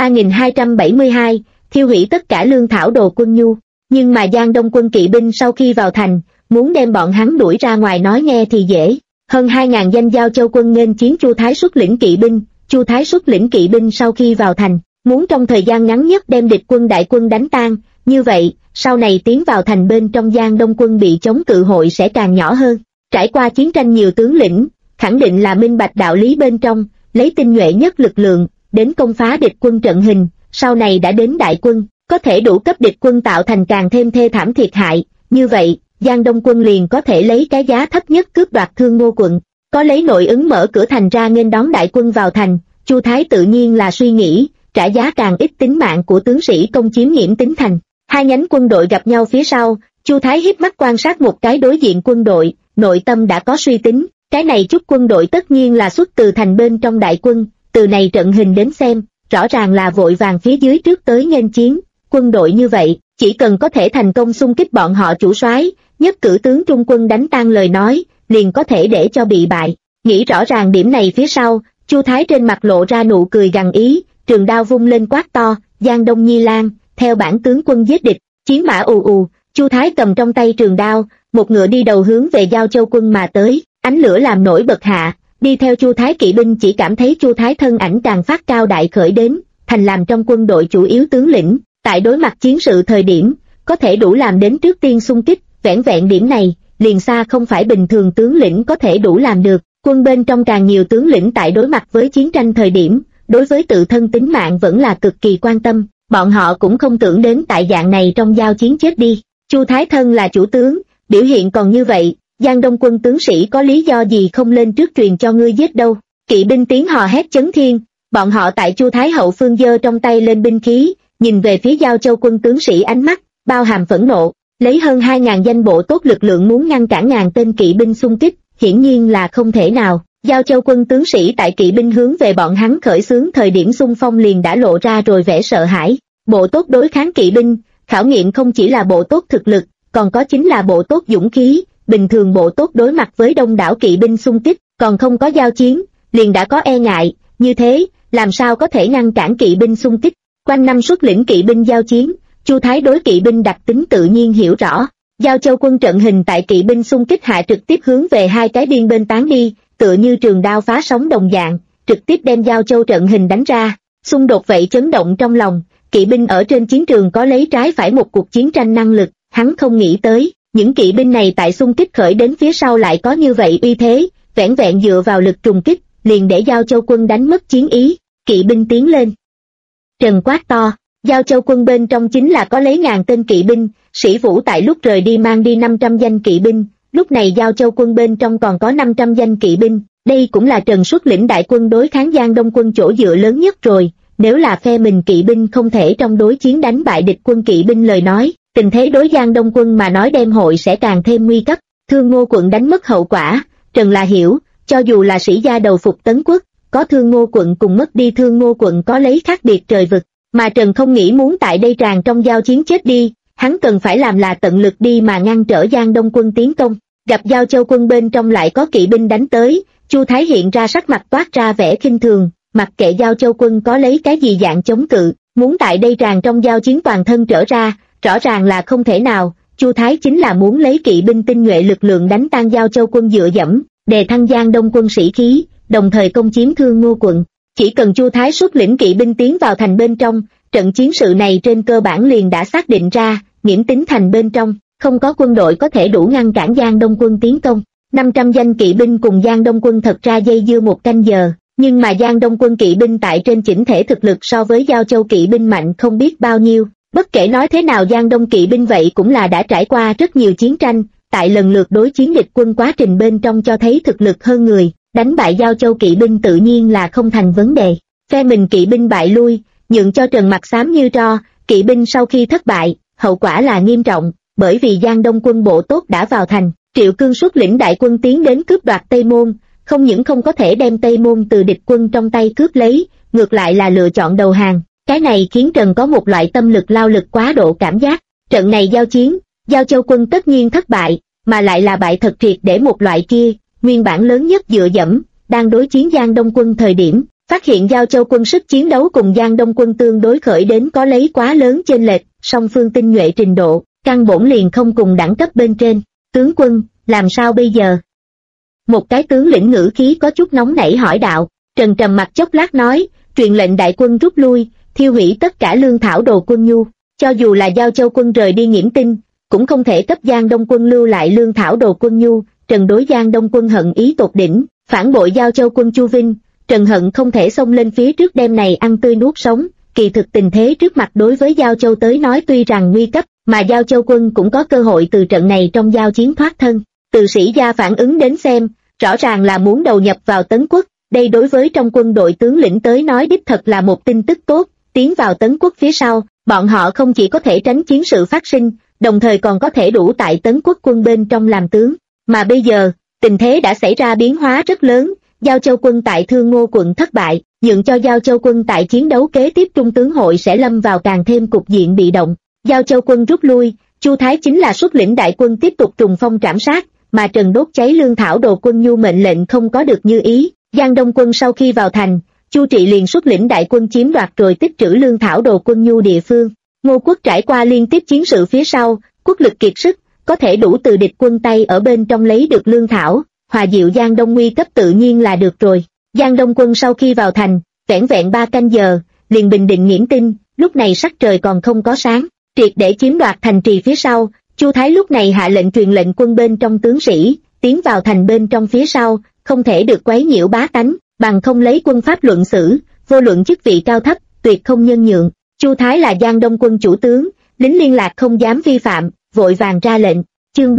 3272, thiêu hủy tất cả lương thảo đồ quân nhu. Nhưng mà Giang Đông quân kỵ binh sau khi vào thành, muốn đem bọn hắn đuổi ra ngoài nói nghe thì dễ. Hơn 2.000 danh Giao Châu quân nghênh chiến Chu Thái xuất lĩnh kỵ binh. Chu Thái xuất lĩnh kỵ binh sau khi vào thành, muốn trong thời gian ngắn nhất đem địch quân đại quân đánh tan, như vậy, sau này tiến vào thành bên trong Giang Đông quân bị chống cự hội sẽ càng nhỏ hơn. Trải qua chiến tranh nhiều tướng lĩnh, khẳng định là minh bạch đạo lý bên trong, lấy tinh nhuệ nhất lực lượng, đến công phá địch quân trận hình, sau này đã đến đại quân, có thể đủ cấp địch quân tạo thành càng thêm thê thảm thiệt hại, như vậy, Giang Đông quân liền có thể lấy cái giá thấp nhất cướp đoạt Thương Ngô quận, có lấy nội ứng mở cửa thành ra nghênh đón đại quân vào thành. Chu Thái tự nhiên là suy nghĩ, trả giá càng ít tính mạng của tướng sĩ công chiếm Nghiễm Tính thành. Hai nhánh quân đội gặp nhau phía sau, Chu Thái híp mắt quan sát một cái đối diện quân đội, nội tâm đã có suy tính, cái này chút quân đội tất nhiên là xuất từ thành bên trong đại quân, từ này trận hình đến xem, rõ ràng là vội vàng phía dưới trước tới nghênh chiến. Quân đội như vậy, chỉ cần có thể thành công xung kích bọn họ chủ soái, nhất cử tướng trung quân đánh tan lời nói, liền có thể để cho bị bại. Nghĩ rõ ràng điểm này phía sau, Chu Thái trên mặt lộ ra nụ cười gằn ý, trường đao vung lên quát to, Giang Đông Nhi Lan, theo bản tướng quân giết địch. Chiến mã ù ù, Chu Thái cầm trong tay trường đao, một ngựa đi đầu hướng về Giao Châu quân mà tới, ánh lửa làm nổi bật hạ, đi theo Chu Thái kỵ binh chỉ cảm thấy Chu Thái thân ảnh càng phát cao đại khởi đến, thành làm trong quân đội chủ yếu tướng lĩnh, tại đối mặt chiến sự thời điểm, có thể đủ làm đến trước tiên xung kích, vẻn vẹn điểm này, liền xa không phải bình thường tướng lĩnh có thể đủ làm được. Quân bên trong càng nhiều tướng lĩnh tại đối mặt với chiến tranh thời điểm, đối với tự thân tính mạng vẫn là cực kỳ quan tâm, bọn họ cũng không tưởng đến tại dạng này trong giao chiến chết đi. Chu Thái thân là chủ tướng, biểu hiện còn như vậy, Giang Đông quân tướng sĩ có lý do gì không lên trước truyền cho ngươi giết đâu. Kỵ binh tiếng hò hét chấn thiên, bọn họ tại Chu Thái hậu phương giơ trong tay lên binh khí, nhìn về phía Giao Châu quân tướng sĩ ánh mắt bao hàm phẫn nộ, lấy hơn 2.000 danh bộ tốt lực lượng muốn ngăn cản ngàn tên kỵ binh xung kích, hiển nhiên là không thể nào. Giao Châu quân tướng sĩ tại kỵ binh hướng về bọn hắn khởi xướng thời điểm xung phong liền đã lộ ra rồi vẻ sợ hãi. Bộ tốt đối kháng kỵ binh, khảo nghiệm không chỉ là bộ tốt thực lực, còn có chính là bộ tốt dũng khí. Bình thường bộ tốt đối mặt với đông đảo kỵ binh xung kích, còn không có giao chiến, liền đã có e ngại, như thế, làm sao có thể ngăn cản kỵ binh xung kích. Quanh năm xuất lĩnh kỵ binh giao chiến, Chu Thái đối kỵ binh đặc tính tự nhiên hiểu rõ. Giao Châu quân trận hình tại kỵ binh xung kích hạ trực tiếp hướng về hai cái biên bên tán đi, tựa như trường đao phá sóng đồng dạng, trực tiếp đem Giao Châu trận hình đánh ra. Xung đột vậy chấn động trong lòng, kỵ binh ở trên chiến trường có lấy trái phải một cuộc chiến tranh năng lực, hắn không nghĩ tới, những kỵ binh này tại xung kích khởi đến phía sau lại có như vậy uy thế, vẻn vẹn dựa vào lực trùng kích, liền để Giao Châu quân đánh mất chiến ý. Kỵ binh tiến lên. Trần quát to, Giao Châu quân bên trong chính là có lấy ngàn tên kỵ binh, Sĩ Vũ tại lúc rời đi mang đi 500 danh kỵ binh, lúc này Giao Châu quân bên trong còn có 500 danh kỵ binh, đây cũng là Trần xuất lĩnh đại quân đối kháng Giang Đông quân chỗ dựa lớn nhất rồi, nếu là phe mình kỵ binh không thể trong đối chiến đánh bại địch quân kỵ binh lời nói, tình thế đối Giang Đông quân mà nói đem hội sẽ càng thêm nguy cấp. Thương Ngô quận đánh mất hậu quả, Trần là hiểu, cho dù là sĩ gia đầu phục Tấn quốc, có Thương Ngô quận cùng mất đi Thương Ngô quận có lấy khác biệt trời vực, Mà Trần không nghĩ muốn tại đây tràn trong giao chiến chết đi, hắn cần phải làm là tận lực đi mà ngăn trở Giang Đông quân tiến công. Gặp Giao Châu quân bên trong lại có kỵ binh đánh tới, Chu Thái hiện ra sắc mặt toát ra vẻ khinh thường, mặc kệ Giao Châu quân có lấy cái gì dạng chống cự, muốn tại đây tràn trong giao chiến toàn thân trở ra, rõ ràng là không thể nào. Chu Thái chính là muốn lấy kỵ binh tinh nhuệ lực lượng đánh tan Giao Châu quân dựa dẫm, đề thăng Giang Đông quân sĩ khí, đồng thời công chiếm Thương Ngô quận. Chỉ cần Chu Thái xuất lĩnh kỵ binh tiến vào thành bên trong, trận chiến sự này trên cơ bản liền đã xác định ra. Nghiễm Tính thành bên trong, không có quân đội có thể đủ ngăn cản Giang Đông quân tiến công. 500 danh kỵ binh cùng Giang Đông quân thật ra dây dưa một canh giờ, nhưng mà Giang Đông quân kỵ binh tại trên chỉnh thể thực lực so với Giao Châu kỵ binh mạnh không biết bao nhiêu. Bất kể nói thế nào Giang Đông kỵ binh vậy cũng là đã trải qua rất nhiều chiến tranh, tại lần lượt đối chiến địch quân quá trình bên trong cho thấy thực lực hơn người, đánh bại Giao Châu kỵ binh tự nhiên là không thành vấn đề. Phe mình kỵ binh bại lui, nhượng cho Trần mặt xám như tro. Kỵ binh sau khi thất bại, hậu quả là nghiêm trọng, bởi vì Giang Đông quân bộ tốt đã vào thành, Triệu Cương xuất lĩnh đại quân tiến đến cướp đoạt Tây Môn, không những không có thể đem Tây Môn từ địch quân trong tay cướp lấy, ngược lại là lựa chọn đầu hàng. Cái này khiến Trần có một loại tâm lực lao lực quá độ cảm giác. Trận này giao chiến, Giao Châu quân tất nhiên thất bại, mà lại là bại thật triệt để một loại kia. Nguyên bản lớn nhất dựa dẫm, đang đối chiến Giang Đông quân thời điểm, phát hiện Giao Châu quân sức chiến đấu cùng Giang Đông quân tương đối khởi đến có lấy quá lớn chênh lệch, song phương tinh nhuệ trình độ, căn bổn liền không cùng đẳng cấp bên trên. Tướng quân, làm sao bây giờ? Một cái tướng lĩnh ngữ khí có chút nóng nảy hỏi đạo. Trần trầm mặt chốc lát nói, truyền lệnh đại quân rút lui, thiêu hủy tất cả lương thảo đồ quân nhu. Cho dù là Giao Châu quân rời đi Nghiễm Tinh, cũng không thể cấp Giang Đông quân lưu lại lương thảo đồ quân nhu. Trần đối Giang Đông quân hận ý tột đỉnh, phản bội Giao Châu quân Chu Vinh, Trần hận không thể xông lên phía trước đêm này ăn tươi nuốt sống. Kỳ thực tình thế trước mặt đối với Giao Châu tới nói tuy rằng nguy cấp, mà Giao Châu quân cũng có cơ hội từ trận này trong giao chiến thoát thân. Từ sĩ gia phản ứng đến xem, rõ ràng là muốn đầu nhập vào Tấn Quốc, đây đối với trong quân đội tướng lĩnh tới nói đích thật là một tin tức tốt. Tiến vào Tấn Quốc phía sau, bọn họ không chỉ có thể tránh chiến sự phát sinh, đồng thời còn có thể đủ tại Tấn Quốc quân bên trong làm tướng. Mà bây giờ, tình thế đã xảy ra biến hóa rất lớn, Giao Châu quân tại Thương Ngô quận thất bại, nhượng cho Giao Châu quân tại chiến đấu kế tiếp Trung tướng hội sẽ lâm vào càng thêm cục diện bị động. Giao Châu quân rút lui, Chu Thái chính là xuất lĩnh đại quân tiếp tục trùng phong trảm sát, mà Trần đốt cháy lương thảo đồ quân nhu mệnh lệnh không có được như ý. Giang Đông quân sau khi vào thành, Chu Trị liền xuất lĩnh đại quân chiếm đoạt rồi tích trữ lương thảo đồ quân nhu địa phương. Ngô quốc trải qua liên tiếp chiến sự phía sau, quốc lực kiệt sức, có thể đủ từ địch quân tay ở bên trong lấy được lương thảo, hòa dịu Giang Đông nguy cấp tự nhiên là được rồi. Giang Đông quân sau khi vào thành, vẻn vẹn 3 canh giờ, liền bình định Nghiễm Tinh, lúc này sắc trời còn không có sáng, triệt để chiếm đoạt thành trì phía sau. Chu Thái lúc này hạ lệnh truyền lệnh quân bên trong tướng sĩ, tiến vào thành bên trong phía sau, không thể được quấy nhiễu bá tánh, bằng không lấy quân pháp luận xử, vô luận chức vị cao thấp, tuyệt không nhân nhượng. Chu Thái là Giang Đông quân chủ tướng, lính liên lạc không dám vi phạm, vội vàng ra lệnh. Chương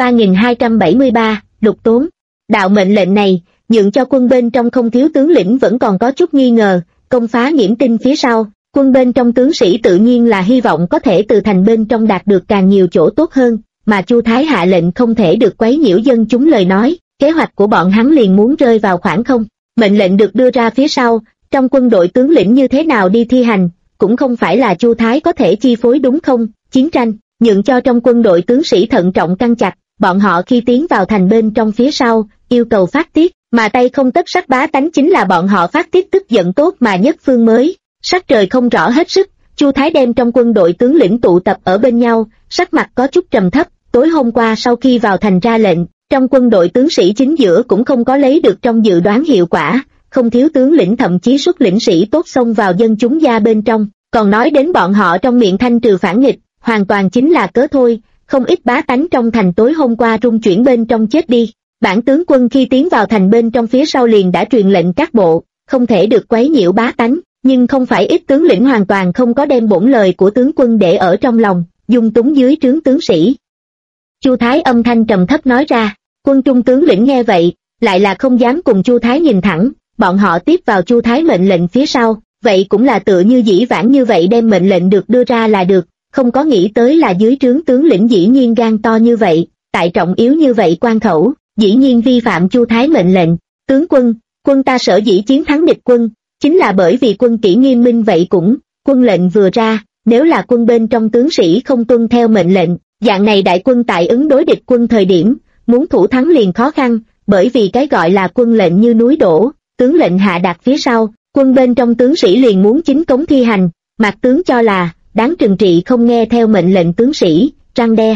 3273, Lục Tốn. Đạo mệnh lệnh này, nhượng cho quân bên trong không thiếu tướng lĩnh vẫn còn có chút nghi ngờ, công phá Nghiễm Tinh phía sau, quân bên trong tướng sĩ tự nhiên là hy vọng có thể từ thành bên trong đạt được càng nhiều chỗ tốt hơn, mà Chu Thái hạ lệnh không thể được quấy nhiễu dân chúng lời nói, kế hoạch của bọn hắn liền muốn rơi vào khoảng không. Mệnh lệnh được đưa ra phía sau, trong quân đội tướng lĩnh như thế nào đi thi hành, cũng không phải là Chu Thái có thể chi phối đúng không? Chiến tranh, nhượng cho trong quân đội tướng sĩ thận trọng căng chặt, bọn họ khi tiến vào thành bên trong phía sau, yêu cầu phát tiết, mà tay không tất sắc bá tánh chính là bọn họ phát tiết tức giận tốt mà nhất phương mới. Sắc trời không rõ hết sức, Chu Thái đem trong quân đội tướng lĩnh tụ tập ở bên nhau, sắc mặt có chút trầm thấp. Tối hôm qua sau khi vào thành ra lệnh, trong quân đội tướng sĩ chính giữa cũng không có lấy được trong dự đoán hiệu quả, không thiếu tướng lĩnh thậm chí xuất lĩnh sĩ tốt xông vào dân chúng gia bên trong, còn nói đến bọn họ trong miệng thanh trừ phản nghịch, hoàn toàn chính là cớ thôi. Không ít bá tánh trong thành tối hôm qua rung chuyển bên trong chết đi. Bản tướng quân khi tiến vào thành bên trong phía sau liền đã truyền lệnh các bộ, không thể được quấy nhiễu bá tánh, nhưng không phải ít tướng lĩnh hoàn toàn không có đem bổn lời của tướng quân để ở trong lòng, dung túng dưới trướng tướng sĩ. Chu Thái âm thanh trầm thấp nói ra, quân trung tướng lĩnh nghe vậy, lại là không dám cùng Chu Thái nhìn thẳng, bọn họ tiếp vào Chu Thái mệnh lệnh phía sau, vậy cũng là tựa như dĩ vãng như vậy đem mệnh lệnh được đưa ra là được, không có nghĩ tới là dưới trướng tướng lĩnh dĩ nhiên gan to như vậy, tại trọng yếu như vậy quan khẩu, dĩ nhiên vi phạm Chu Thái mệnh lệnh. Tướng quân, quân ta sở dĩ chiến thắng địch quân, chính là bởi vì quân kỷ nghiêm minh vậy cũng, quân lệnh vừa ra, nếu là quân bên trong tướng sĩ không tuân theo mệnh lệnh, dạng này đại quân tại ứng đối địch quân thời điểm, muốn thủ thắng liền khó khăn, bởi vì cái gọi là quân lệnh như núi đổ, tướng lệnh hạ đạt phía sau, quân bên trong tướng sĩ liền muốn chính cống thi hành, Mạc tướng cho là, đáng trừng trị không nghe theo mệnh lệnh tướng sĩ, răn đe.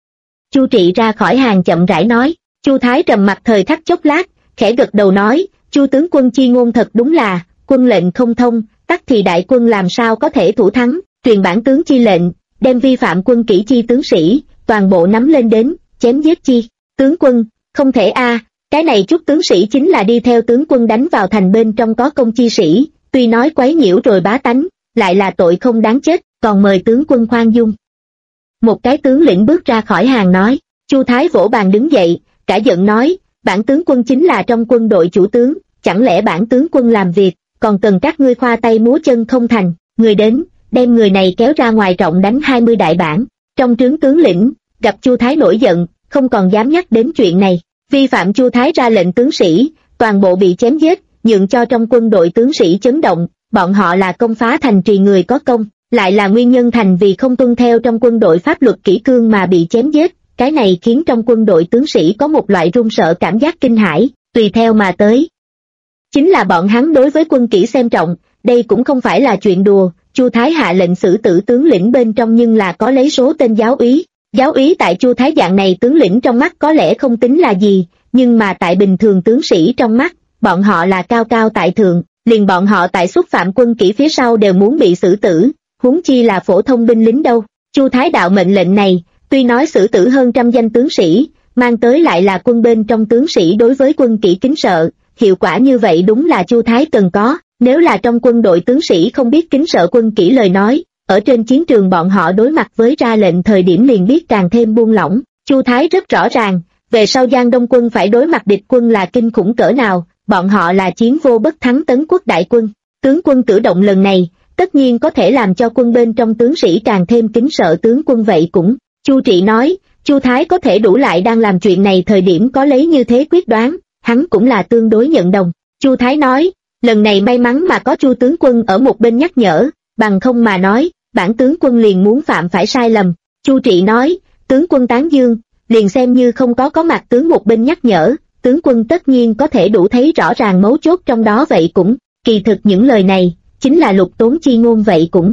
Chu Trị ra khỏi hàng chậm rãi nói, Chu Thái trầm mặt thời khắc chốc lát, khẽ gật đầu nói, Chu tướng quân chi ngôn thật đúng là, quân lệnh không thông, tắc thì đại quân làm sao có thể thủ thắng, truyền bản tướng chi lệnh, đem vi phạm quân kỷ chi tướng sĩ, toàn bộ nắm lên đến, chém giết chi, tướng quân, không thể cái này chút tướng sĩ chính là đi theo tướng quân đánh vào thành bên trong có công chi sĩ, tuy nói quấy nhiễu rồi bá tánh, lại là tội không đáng chết, còn mời tướng quân khoan dung. Một cái tướng lĩnh bước ra khỏi hàng nói, Chu Thái vỗ bàn đứng dậy, cả giận nói, bản tướng quân chính là trong quân đội chủ tướng, chẳng lẽ bản tướng quân làm việc, còn cần các ngươi khoa tay múa chân không thành, người đến, đem người này kéo ra ngoài trọng đánh 20 đại bản. Trong trướng tướng lĩnh, gặp Chu Thái nổi giận, không còn dám nhắc đến chuyện này, vi phạm Chu Thái ra lệnh tướng sĩ, toàn bộ bị chém giết, nhượng cho trong quân đội tướng sĩ chấn động, bọn họ là công phá thành trì người có công, lại là nguyên nhân thành vì không tuân theo trong quân đội pháp luật kỷ cương mà bị chém giết, cái này khiến trong quân đội tướng sĩ có một loại run sợ cảm giác kinh hãi, tùy theo mà tới. Chính là bọn hắn đối với quân kỷ xem trọng, đây cũng không phải là chuyện đùa, Chu Thái hạ lệnh xử tử tướng lĩnh bên trong nhưng là có lấy số tên giáo úy tại Chu Thái dạng này tướng lĩnh trong mắt có lẽ không tính là gì, nhưng mà tại bình thường tướng sĩ trong mắt, bọn họ là cao cao tại thượng, liền bọn họ tại xúc phạm quân kỷ phía sau đều muốn bị xử tử, huống chi là phổ thông binh lính đâu. Chu Thái đạo mệnh lệnh này, tuy nói xử tử hơn trăm danh tướng sĩ, mang tới lại là quân bên trong tướng sĩ đối với quân kỷ kính sợ, hiệu quả như vậy đúng là Chu Thái cần có, nếu là trong quân đội tướng sĩ không biết kính sợ quân kỷ lời nói, ở trên chiến trường bọn họ đối mặt với ra lệnh thời điểm liền biết càng thêm buông lỏng. Chu Thái rất rõ ràng, về sau Giang Đông quân phải đối mặt địch quân là kinh khủng cỡ nào, bọn họ là chiến vô bất thắng tấn quốc đại quân, tướng quân cử động lần này, tất nhiên có thể làm cho quân bên trong tướng sĩ càng thêm kính sợ tướng quân vậy cũng. Chu Trị nói, Chu Thái có thể đủ lại đang làm chuyện này thời điểm có lấy như thế quyết đoán, hắn cũng là tương đối nhận đồng. Chu Thái nói, lần này may mắn mà có Chu tướng quân ở một bên nhắc nhở, bằng không mà nói, bản tướng quân liền muốn phạm phải sai lầm. Chu Trị nói, tướng quân tán dương, liền xem như không có mặt tướng một bên nhắc nhở, tướng quân tất nhiên có thể đủ thấy rõ ràng mấu chốt trong đó vậy cũng, kỳ thực những lời này, chính là Lục Tốn chi ngôn vậy cũng.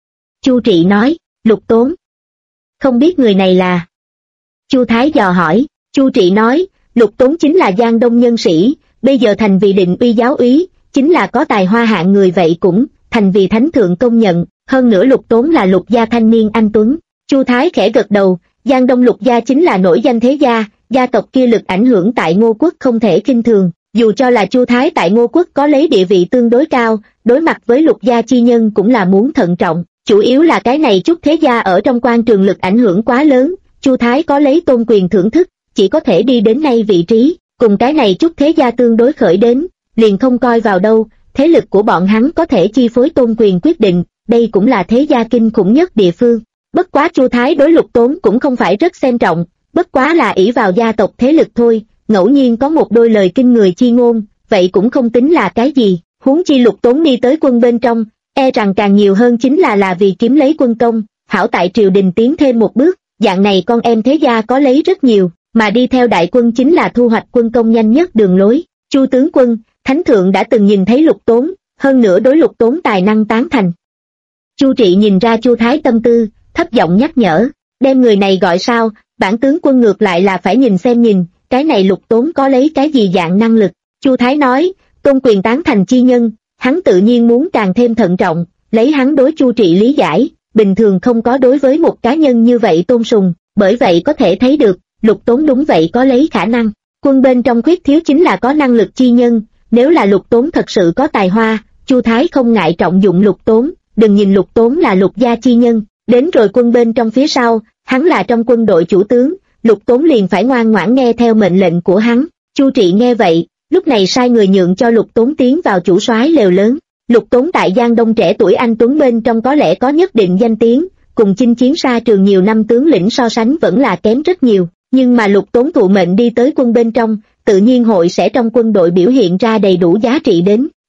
Chu Trị nói, Lục Tốn, không biết người này là. Chu Thái dò hỏi, Chu Trị nói, Lục Tốn chính là Giang Đông nhân sĩ, bây giờ thành vì định uy giáo úy, chính là có tài hoa hạng người vậy cũng, thành vì thánh thượng công nhận, hơn nữa Lục Tốn là Lục gia thanh niên anh tuấn. Chu Thái khẽ gật đầu, Giang Đông Lục gia chính là nổi danh thế gia, gia tộc kia lực ảnh hưởng tại Ngô quốc không thể khinh thường, dù cho là Chu Thái tại Ngô quốc có lấy địa vị tương đối cao, đối mặt với Lục gia chi nhân cũng là muốn thận trọng, chủ yếu là cái này chút thế gia ở trong quan trường lực ảnh hưởng quá lớn, Chu Thái có lấy tôn quyền thưởng thức, chỉ có thể đi đến nay vị trí, cùng cái này chút thế gia tương đối khởi đến, liền không coi vào đâu, thế lực của bọn hắn có thể chi phối tôn quyền quyết định, đây cũng là thế gia kinh khủng nhất địa phương. Bất quá Chu Thái đối Lục Tốn cũng không phải rất xem trọng, bất quá là ỷ vào gia tộc thế lực thôi, ngẫu nhiên có một đôi lời kinh người chi ngôn, vậy cũng không tính là cái gì, huống chi Lục Tốn đi tới quân bên trong, e rằng càng nhiều hơn chính là vì kiếm lấy quân công, hảo tại triều đình tiến thêm một bước, dạng này con em thế gia có lấy rất nhiều, mà đi theo đại quân chính là thu hoạch quân công nhanh nhất đường lối. Chu tướng quân, thánh thượng đã từng nhìn thấy Lục Tốn, hơn nữa đối Lục Tốn tài năng tán thành. Chu Trị nhìn ra Chu Thái tâm tư, thấp giọng nhắc nhở, đem người này gọi sao, bản tướng quân ngược lại là phải nhìn xem nhìn, cái này Lục Tốn có lấy cái gì dạng năng lực. Chu Thái nói, tôn quyền tán thành chi nhân, hắn tự nhiên muốn càng thêm thận trọng, lấy hắn đối Chu Trị lý giải, bình thường không có đối với một cá nhân như vậy tôn sùng, bởi vậy có thể thấy được, Lục Tốn đúng vậy có lấy khả năng. Quân bên trong khuyết thiếu chính là có năng lực chi nhân, nếu là Lục Tốn thật sự có tài hoa, Chu Thái không ngại trọng dụng Lục Tốn, đừng nhìn Lục Tốn là Lục gia chi nhân, đến rồi quân bên trong phía sau, hắn là trong quân đội chủ tướng, Lục Tốn liền phải ngoan ngoãn nghe theo mệnh lệnh của hắn. Chu Trị nghe vậy, lúc này sai người nhượng cho Lục Tốn tiến vào chủ soái lều lớn. Lục Tốn tại Giang Đông trẻ tuổi anh tuấn bên trong có lẽ có nhất định danh tiếng, cùng chinh chiến xa trường nhiều năm tướng lĩnh so sánh vẫn là kém rất nhiều, nhưng mà Lục Tốn thụ mệnh đi tới quân bên trong, tự nhiên hội sẽ trong quân đội biểu hiện ra đầy đủ giá trị đến.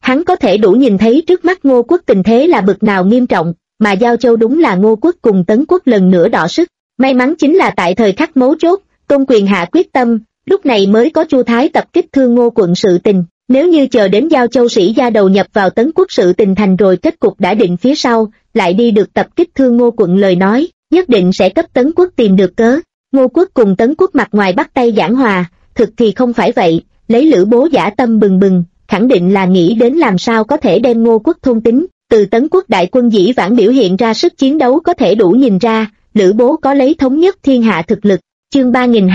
Hắn có thể đủ nhìn thấy trước mắt Ngô quốc tình thế là bực nào nghiêm trọng, mà Giao Châu đúng là Ngô quốc cùng Tấn quốc lần nữa đọ sức. May mắn chính là tại thời khắc mấu chốt, Tôn Quyền hạ quyết tâm, lúc này mới có Chu Thái tập kích Thương Ngô quận sự tình. Nếu như chờ đến Giao Châu sĩ gia đầu nhập vào Tấn quốc sự tình thành rồi kết cục đã định phía sau, lại đi được tập kích Thương Ngô quận lời nói, nhất định sẽ cấp Tấn quốc tìm được cớ. Ngô quốc cùng Tấn quốc mặt ngoài bắt tay giảng hòa, thực thì không phải vậy, lấy Lữ Bố dã tâm bừng bừng, khẳng định là nghĩ đến làm sao có thể đem Ngô quốc thôn tính. Từ Tấn quốc đại quân dĩ vãng biểu hiện ra sức chiến đấu có thể đủ nhìn ra, Lữ Bố có lấy thống nhất thiên hạ thực lực. Chương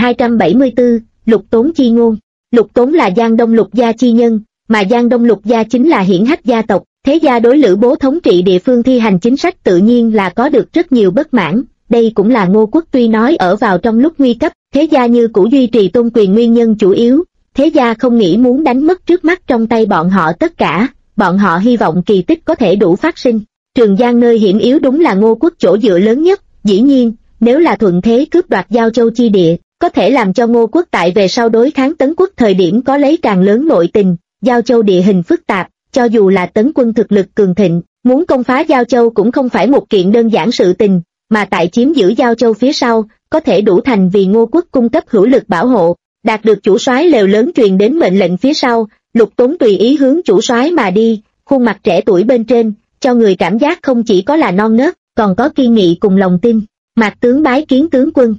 3274, Lục Tốn chi ngôn. Lục Tốn là Giang Đông Lục gia chi nhân, mà Giang Đông Lục gia chính là hiển hách gia tộc, thế gia đối Lữ Bố thống trị địa phương thi hành chính sách tự nhiên là có được rất nhiều bất mãn. Đây cũng là Ngô quốc tuy nói ở vào trong lúc nguy cấp, thế gia như cũ duy trì tôn quyền nguyên nhân chủ yếu. Thế gia không nghĩ muốn đánh mất trước mắt trong tay bọn họ tất cả, bọn họ hy vọng kỳ tích có thể đủ phát sinh. Trường Giang nơi hiểm yếu đúng là Ngô quốc chỗ dựa lớn nhất, dĩ nhiên, nếu là thuận thế cướp đoạt Giao Châu chi địa, có thể làm cho Ngô quốc tại về sau đối kháng Tấn quốc thời điểm có lấy càng lớn nội tình. Giao Châu địa hình phức tạp, cho dù là Tấn quân thực lực cường thịnh, muốn công phá Giao Châu cũng không phải một kiện đơn giản sự tình, mà tại chiếm giữ Giao Châu phía sau, có thể đủ thành vì Ngô quốc cung cấp hữu lực bảo hộ. Đạt được chủ soái lều lớn truyền đến mệnh lệnh phía sau, Lục Tốn tùy ý hướng chủ soái mà đi, khuôn mặt trẻ tuổi bên trên, cho người cảm giác không chỉ có là non nớt, còn có kiên nghị cùng lòng tin. Mạc tướng bái kiến tướng quân.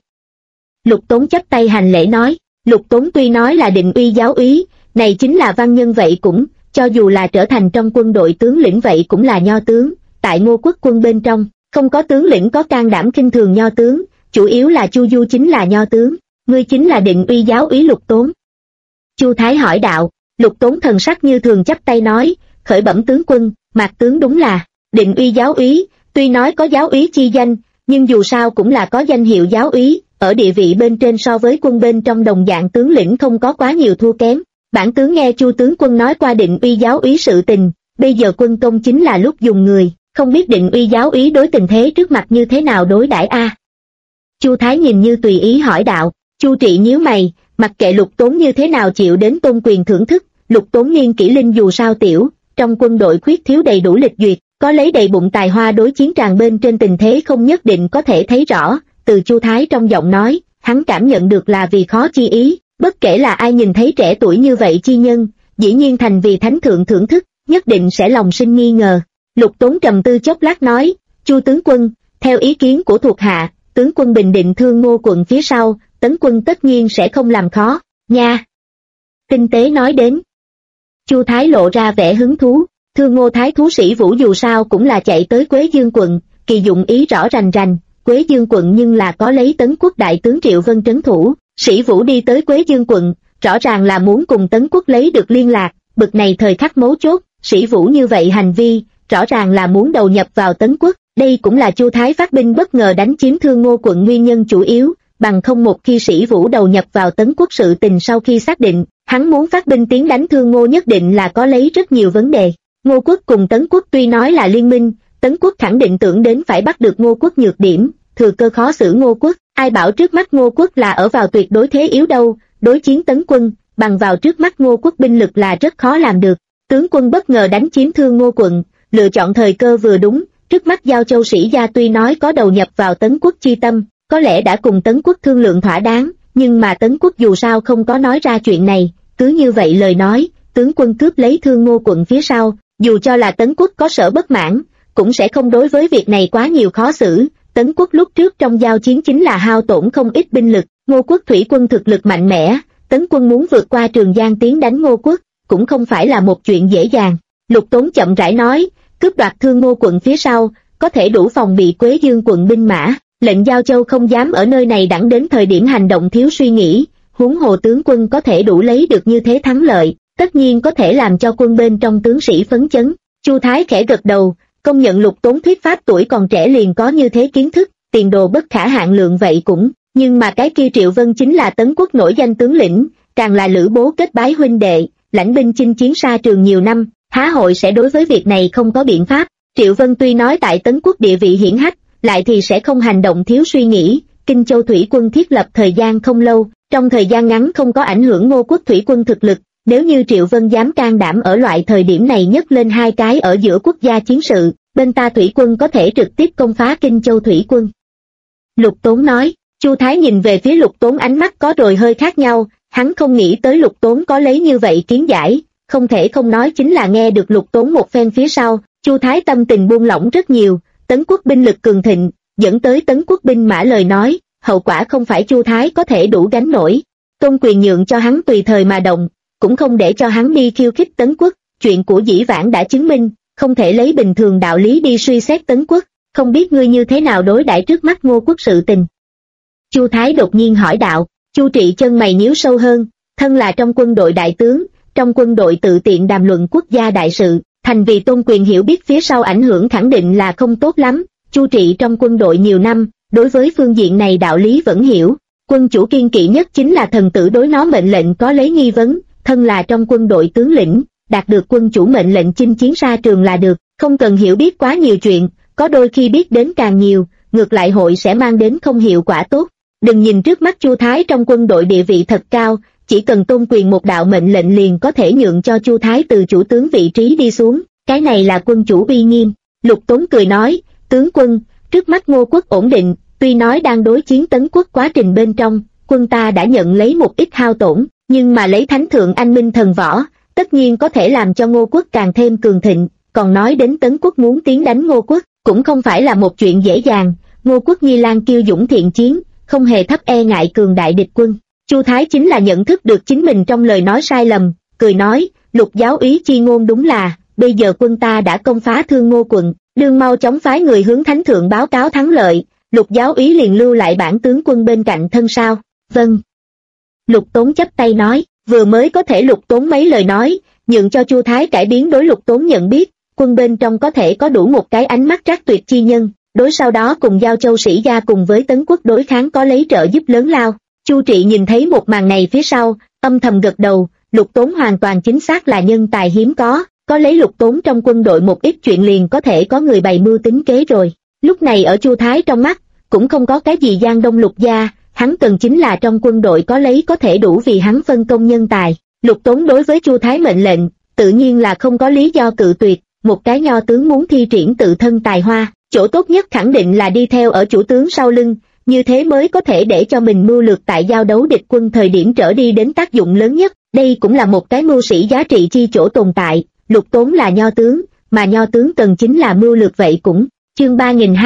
Lục Tốn chắp tay hành lễ nói. Lục Tốn tuy nói là định uy giáo úy, này chính là văn nhân vậy cũng, cho dù là trở thành trong quân đội tướng lĩnh vậy cũng là nho tướng. Tại Ngô quốc quân bên trong, không có tướng lĩnh có can đảm khinh thường nho tướng, chủ yếu là Chu Du chính là nho tướng. Ngươi chính là định uy giáo úy Lục Tốn. Chu Thái hỏi đạo. Lục Tốn thần sắc như thường chắp tay nói, khởi bẩm tướng quân, Mạc tướng đúng là định uy giáo úy. Tuy nói có giáo úy chi danh, nhưng dù sao cũng là có danh hiệu giáo úy, ở địa vị bên trên so với quân bên trong đồng dạng tướng lĩnh không có quá nhiều thua kém. Bản tướng nghe Chu tướng quân nói qua định uy giáo úy sự tình, bây giờ quân công chính là lúc dùng người, không biết định uy giáo úy đối tình thế trước mặt như thế nào đối đãi a? Chu Thái nhìn như tùy ý hỏi đạo. Chu Trị nhíu mày, mặc kệ Lục Tốn như thế nào chịu đến tôn quyền thưởng thức, Lục Tốn niên kỷ linh dù sao tiểu, trong quân đội khuyết thiếu đầy đủ lịch duyệt, có lấy đầy bụng tài hoa đối chiến tràng bên trên tình thế không nhất định có thể thấy rõ. Từ Chu Thái trong giọng nói, hắn cảm nhận được là vì khó chi ý, bất kể là ai nhìn thấy trẻ tuổi như vậy chi nhân, dĩ nhiên thành vì thánh thượng thưởng thức, nhất định sẽ lòng sinh nghi ngờ. Lục Tốn trầm tư chốc lát nói, Chu tướng quân, theo ý kiến của thuộc hạ, tướng quân bình định Thương Ngô quận phía sau, Tấn quân tất nhiên sẽ không làm khó, nha. Tinh tế nói đến. Chu Thái lộ ra vẻ hứng thú, Thương Ngô Thái thú Sĩ Vũ dù sao cũng là chạy tới Quế Dương quận, kỳ dụng ý rõ rành rành, Quế Dương quận nhưng là có lấy Tấn quốc đại tướng Triệu Vân trấn thủ, Sĩ Vũ đi tới Quế Dương quận, rõ ràng là muốn cùng Tấn quốc lấy được liên lạc, bực này thời khắc mấu chốt, Sĩ Vũ như vậy hành vi, rõ ràng là muốn đầu nhập vào Tấn quốc, đây cũng là Chu Thái phát binh bất ngờ đánh chiếm Thương Ngô quận nguyên nhân chủ yếu. Bằng không một khi Sĩ Vũ đầu nhập vào Tấn quốc sự tình sau khi xác định, hắn muốn phát binh tiến đánh Thương Ngô nhất định là có lấy rất nhiều vấn đề. Ngô quốc cùng Tấn quốc tuy nói là liên minh, Tấn quốc khẳng định tưởng đến phải bắt được Ngô quốc nhược điểm, thừa cơ khó xử Ngô quốc, ai bảo trước mắt Ngô quốc là ở vào tuyệt đối thế yếu đâu, đối chiến Tấn quân, bằng vào trước mắt Ngô quốc binh lực là rất khó làm được. Tướng quân bất ngờ đánh chiếm Thương Ngô quận, lựa chọn thời cơ vừa đúng, trước mắt Giao Châu sĩ gia tuy nói có đầu nhập vào Tấn quốc chi tâm, có lẽ đã cùng Tấn quốc thương lượng thỏa đáng, nhưng mà Tấn quốc dù sao không có nói ra chuyện này, cứ như vậy lời nói, tướng quân cướp lấy Thương Ngô quận phía sau, dù cho là Tấn quốc có sở bất mãn, cũng sẽ không đối với việc này quá nhiều khó xử. Tấn quốc lúc trước trong giao chiến chính là hao tổn không ít binh lực, Ngô quốc thủy quân thực lực mạnh mẽ, Tấn quân muốn vượt qua Trường Giang tiến đánh Ngô quốc, cũng không phải là một chuyện dễ dàng. Lục Tốn chậm rãi nói, cướp đoạt Thương Ngô quận phía sau, có thể đủ phòng bị Quế Dương quận binh mã. Lệnh Giao Châu không dám ở nơi này đẳng đến thời điểm hành động thiếu suy nghĩ, huống hồ tướng quân có thể đủ lấy được như thế thắng lợi, tất nhiên có thể làm cho quân bên trong tướng sĩ phấn chấn. Chu Thái khẽ gật đầu, công nhận Lục Tốn thuyết pháp tuổi còn trẻ liền có như thế kiến thức, tiền đồ bất khả hạn lượng vậy cũng, nhưng mà cái kia Triệu Vân chính là Tấn quốc nổi danh tướng lĩnh, càng là Lữ Bố kết bái huynh đệ, lãnh binh chinh chiến xa trường nhiều năm, há hội sẽ đối với việc này không có biện pháp. Triệu Vân tuy nói tại Tấn quốc địa vị hiển hách, lại thì sẽ không hành động thiếu suy nghĩ. Kinh Châu thủy quân thiết lập thời gian không lâu, trong thời gian ngắn không có ảnh hưởng Ngô quốc thủy quân thực lực, Nếu như Triệu Vân dám can đảm ở loại thời điểm này nhấc lên hai cái ở giữa quốc gia chiến sự, bên ta thủy quân có thể trực tiếp công phá Kinh Châu thủy quân. Lục Tốn nói. Chu Thái nhìn về phía Lục Tốn, ánh mắt có rồi hơi khác nhau, hắn không nghĩ tới Lục Tốn có lấy như vậy kiến giải, không thể không nói chính là nghe được Lục Tốn một phen phía sau, Chu Thái tâm tình buông lỏng rất nhiều. Tấn quốc binh lực cường thịnh, dẫn tới Tấn quốc binh mã lời nói, hậu quả không phải Chu Thái có thể đủ gánh nổi. Tôn quyền nhượng cho hắn tùy thời mà động, cũng không để cho hắn đi khiêu khích Tấn quốc, chuyện của dĩ vãng đã chứng minh, không thể lấy bình thường đạo lý đi suy xét Tấn quốc, không biết ngươi như thế nào đối đãi trước mắt Ngô quốc sự tình. Chu Thái đột nhiên hỏi đạo. Chu Trị chân mày nhíu sâu hơn, thân là trong quân đội đại tướng, trong quân đội tự tiện đàm luận quốc gia đại sự, thành vì Tôn quyền hiểu biết phía sau ảnh hưởng khẳng định là không tốt lắm. Chu Trị trong quân đội nhiều năm, đối với phương diện này đạo lý vẫn hiểu. Quân chủ kiên kỵ nhất chính là thần tử đối nó mệnh lệnh có lấy nghi vấn, thân là trong quân đội tướng lĩnh, đạt được quân chủ mệnh lệnh chinh chiến ra trường là được, không cần hiểu biết quá nhiều chuyện, có đôi khi biết đến càng nhiều, ngược lại hội sẽ mang đến không hiệu quả tốt. Đừng nhìn trước mắt Chu Thái trong quân đội địa vị thật cao, chỉ cần Tôn quyền một đạo mệnh lệnh liền có thể nhượng cho Chu Thái từ chủ tướng vị trí đi xuống, cái này là quân chủ uy nghiêm. Lục Tốn cười nói, tướng quân, trước mắt Ngô quốc ổn định, tuy nói đang đối chiến Tấn quốc quá trình bên trong, quân ta đã nhận lấy một ít hao tổn, nhưng mà lấy thánh thượng anh minh thần võ, tất nhiên có thể làm cho Ngô quốc càng thêm cường thịnh, còn nói đến Tấn quốc muốn tiến đánh Ngô quốc, cũng không phải là một chuyện dễ dàng. Ngô quốc Nhi Lan kiêu dũng thiện chiến, không hề thấp e ngại cường đại địch quân. Chu Thái chính là nhận thức được chính mình trong lời nói sai lầm, cười nói, Lục giáo úy chi ngôn đúng là, bây giờ quân ta đã công phá Thương Ngô quận, đương mau chóng phái người hướng thánh thượng báo cáo thắng lợi. Lục giáo úy liền lưu lại bản tướng quân bên cạnh thân sao? Vâng. Lục Tốn chắp tay nói, vừa mới có thể Lục Tốn mấy lời nói, nhượng cho Chu Thái cải biến đối Lục Tốn nhận biết, quân bên trong có thể có đủ một cái ánh mắt trác tuyệt chi nhân, đối sau đó cùng Giao Châu Sĩ gia cùng với Tấn quốc đối kháng có lấy trợ giúp lớn lao. Chu Trị nhìn thấy một màn này phía sau, âm thầm gật đầu, Lục Tốn hoàn toàn chính xác là nhân tài hiếm có lấy Lục Tốn trong quân đội một ít chuyện liền có thể có người bày mưu tính kế rồi. Lúc này ở Chu Thái trong mắt, cũng không có cái gì Giang Đông Lục gia, hắn cần chính là trong quân đội có lấy có thể đủ vì hắn phân công nhân tài. Lục Tốn đối với Chu Thái mệnh lệnh, tự nhiên là không có lý do cự tuyệt, một cái nho tướng muốn thi triển tự thân tài hoa, chỗ tốt nhất khẳng định là đi theo ở chủ tướng sau lưng, như thế mới có thể để cho mình mưu lược tại giao đấu địch quân thời điểm trở đi đến tác dụng lớn nhất, đây cũng là một cái mưu sĩ giá trị chi chỗ tồn tại. Lục Tốn là nho tướng, mà nho tướng cần chính là mưu lược vậy cũng. Chương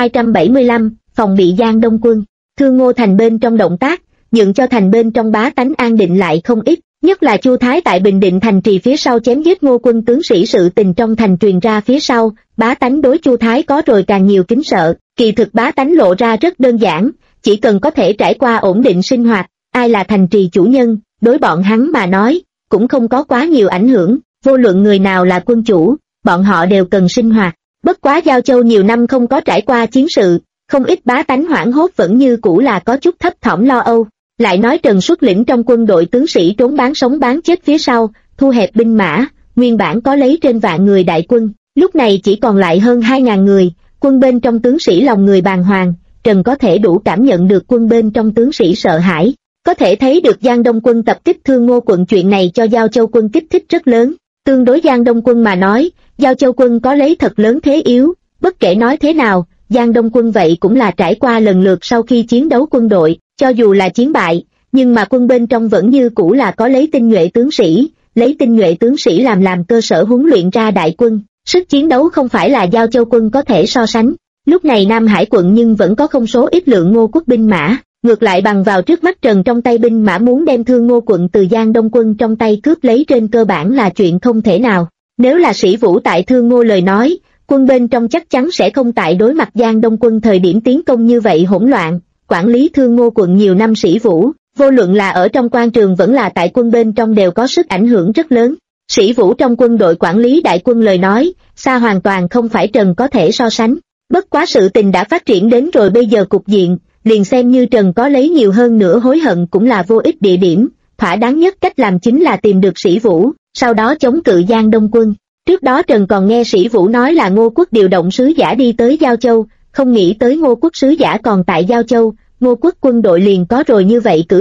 3275, phòng bị Giang Đông quân. Thương Ngô thành bên trong động tác, nhượng cho thành bên trong bá tánh an định lại không ít, nhất là Chu Thái tại Bình Định thành trì phía sau chém giết Ngô quân tướng sĩ sự tình trong thành truyền ra phía sau, bá tánh đối Chu Thái có rồi càng nhiều kính sợ. Kỳ thực bá tánh lộ ra rất đơn giản, chỉ cần có thể trải qua ổn định sinh hoạt, ai là thành trì chủ nhân, đối bọn hắn mà nói, cũng không có quá nhiều ảnh hưởng, vô luận người nào là quân chủ, bọn họ đều cần sinh hoạt. Bất quá Giao Châu nhiều năm không có trải qua chiến sự, không ít bá tánh hoảng hốt vẫn như cũ là có chút thấp thỏm lo âu. Lại nói Trần xuất lĩnh trong quân đội tướng sĩ trốn bán sống bán chết phía sau, thu hẹp binh mã, nguyên bản có lấy trên vạn người đại quân, lúc này chỉ còn lại hơn 2.000 người, quân bên trong tướng sĩ lòng người bàng hoàng, Trần có thể đủ cảm nhận được quân bên trong tướng sĩ sợ hãi, có thể thấy được Giang Đông quân tập kích Thương Ngô quận chuyện này cho Giao Châu quân kích thích rất lớn. Tương đối Giang Đông quân mà nói, Giao Châu quân có lấy thật lớn thế yếu, bất kể nói thế nào, Giang Đông quân vậy cũng là trải qua lần lượt sau khi chiến đấu quân đội, cho dù là chiến bại, nhưng mà quân bên trong vẫn như cũ là có lấy tinh nhuệ tướng sĩ, lấy tinh nhuệ tướng sĩ làm cơ sở huấn luyện ra đại quân, sức chiến đấu không phải là Giao Châu quân có thể so sánh. Lúc này Nam Hải quận nhưng vẫn có không số ít lượng Ngô quốc binh mã, ngược lại bằng vào trước mắt Trần trong tay binh mã muốn đem Thương Ngô quận từ Giang Đông quân trong tay cướp lấy trên cơ bản là chuyện không thể nào. Nếu là Sĩ Vũ tại Thương Ngô lời nói, quân bên trong chắc chắn sẽ không tại đối mặt Giang Đông quân thời điểm tiến công như vậy hỗn loạn. Quản lý Thương Ngô quận nhiều năm Sĩ Vũ, vô luận là ở trong quan trường vẫn là tại quân bên trong đều có sức ảnh hưởng rất lớn. Sĩ Vũ trong quân đội quản lý đại quân lời nói, xa hoàn toàn không phải Trần có thể so sánh. Bất quá sự tình đã phát triển đến rồi bây giờ cục diện, liền xem như Trần có lấy nhiều hơn nữa hối hận cũng là vô ích địa điểm, thỏa đáng nhất cách làm chính là tìm được Sĩ Vũ, sau đó chống cự Giang Đông quân. Trước đó Trần còn nghe Sĩ Vũ nói là Ngô quốc điều động sứ giả đi tới Giao Châu, không nghĩ tới Ngô quốc sứ giả còn tại Giao Châu, Ngô quốc quân đội liền có rồi như vậy cử động,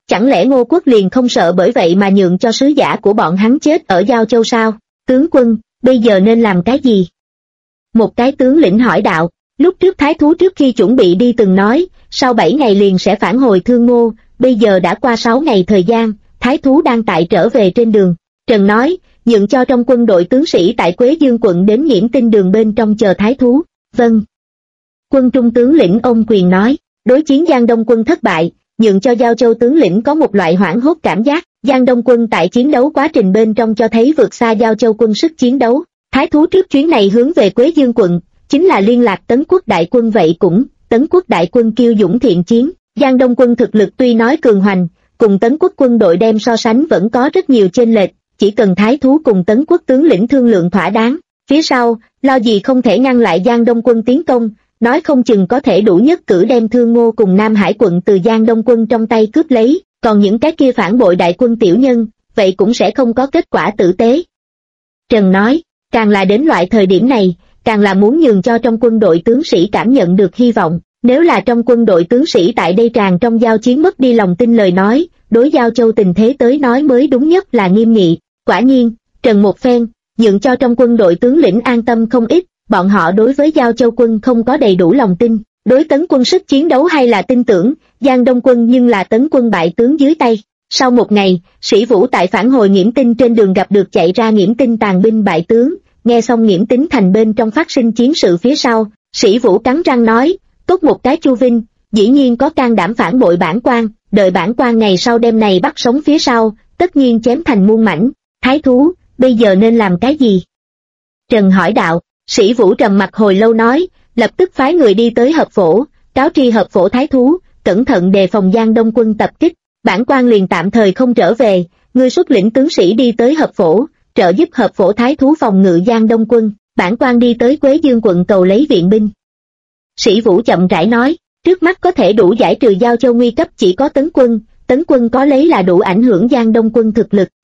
Chẳng lẽ Ngô quốc liền không sợ bởi vậy mà nhượng cho sứ giả của bọn hắn chết ở Giao Châu sao? Tướng quân, bây giờ nên làm cái gì? Một cái tướng lĩnh hỏi đạo. Lúc trước thái thú trước khi chuẩn bị đi từng nói, sau 7 ngày liền sẽ phản hồi Thương Ngô, bây giờ đã qua 6 ngày thời gian, thái thú đang tại trở về trên đường. Trần nói, nhượng cho trong quân đội tướng sĩ tại Quế Dương quận đến Nghiễm Tinh đường bên trong chờ thái thú. Vâng. Quân trung tướng lĩnh ôm quyền nói, đối chiến Giang Đông quân thất bại, nhượng cho Giao Châu tướng lĩnh có một loại hoảng hốt cảm giác, Giang Đông quân tại chiến đấu quá trình bên trong cho thấy vượt xa Giao Châu quân sức chiến đấu. Thái thú trước chuyến này hướng về Quế Dương quận, chính là liên lạc Tấn quốc đại quân vậy cũng, Tấn quốc đại quân kiêu dũng thiện chiến, Giang Đông quân thực lực tuy nói cường hoành, cùng Tấn quốc quân đội đem so sánh vẫn có rất nhiều chênh lệch, chỉ cần thái thú cùng Tấn quốc tướng lĩnh thương lượng thỏa đáng, phía sau, lo gì không thể ngăn lại Giang Đông quân tiến công, nói không chừng có thể đủ nhất cử đem Thương Ngô cùng Nam Hải quận từ Giang Đông quân trong tay cướp lấy, còn những cái kia phản bội đại quân tiểu nhân, vậy cũng sẽ không có kết quả tử tế. Trần nói, càng là đến loại thời điểm này, càng là muốn nhường cho trong quân đội tướng sĩ cảm nhận được hy vọng, nếu là trong quân đội tướng sĩ tại đây tràn trong giao chiến mất đi lòng tin lời nói, đối Giao Châu tình thế tới nói mới đúng nhất là nghiêm nghị. Quả nhiên, Trần một phen, nhượng cho trong quân đội tướng lĩnh an tâm không ít, bọn họ đối với Giao Châu quân không có đầy đủ lòng tin, đối Tấn quân sức chiến đấu hay là tin tưởng, Giang Đông quân nhưng là Tấn quân bại tướng dưới tay. Sau một ngày, Sĩ Vũ tại phản hồi Nghiễm Tinh trên đường gặp được chạy ra Nghiễm Tinh tàn binh bại tướng, nghe xong Nghiễm Tinh thành bên trong phát sinh chiến sự phía sau, Sĩ Vũ cắn răng nói, tốt một cái Chu Vinh, dĩ nhiên có can đảm phản bội bản quan, đợi bản quan ngày sau đêm này bắt sống phía sau, tất nhiên chém thành muôn mảnh. Thái thú, bây giờ nên làm cái gì? Trần hỏi đạo. Sĩ Vũ trầm mặt hồi lâu nói, lập tức phái người đi tới Hợp Phổ, cáo tri Hợp Phổ thái thú, cẩn thận đề phòng Giang Đông quân tập kích, bản quan liền tạm thời không trở về, ngươi xuất lĩnh tướng sĩ đi tới Hợp Phổ, trợ giúp Hợp Phổ thái thú phòng ngự Giang Đông quân, bản quan đi tới Quế Dương quận cầu lấy viện binh. Sĩ Vũ chậm rãi nói, trước mắt có thể đủ giải trừ Giao Châu nguy cấp chỉ có Tấn quân có lấy là đủ ảnh hưởng Giang Đông quân thực lực,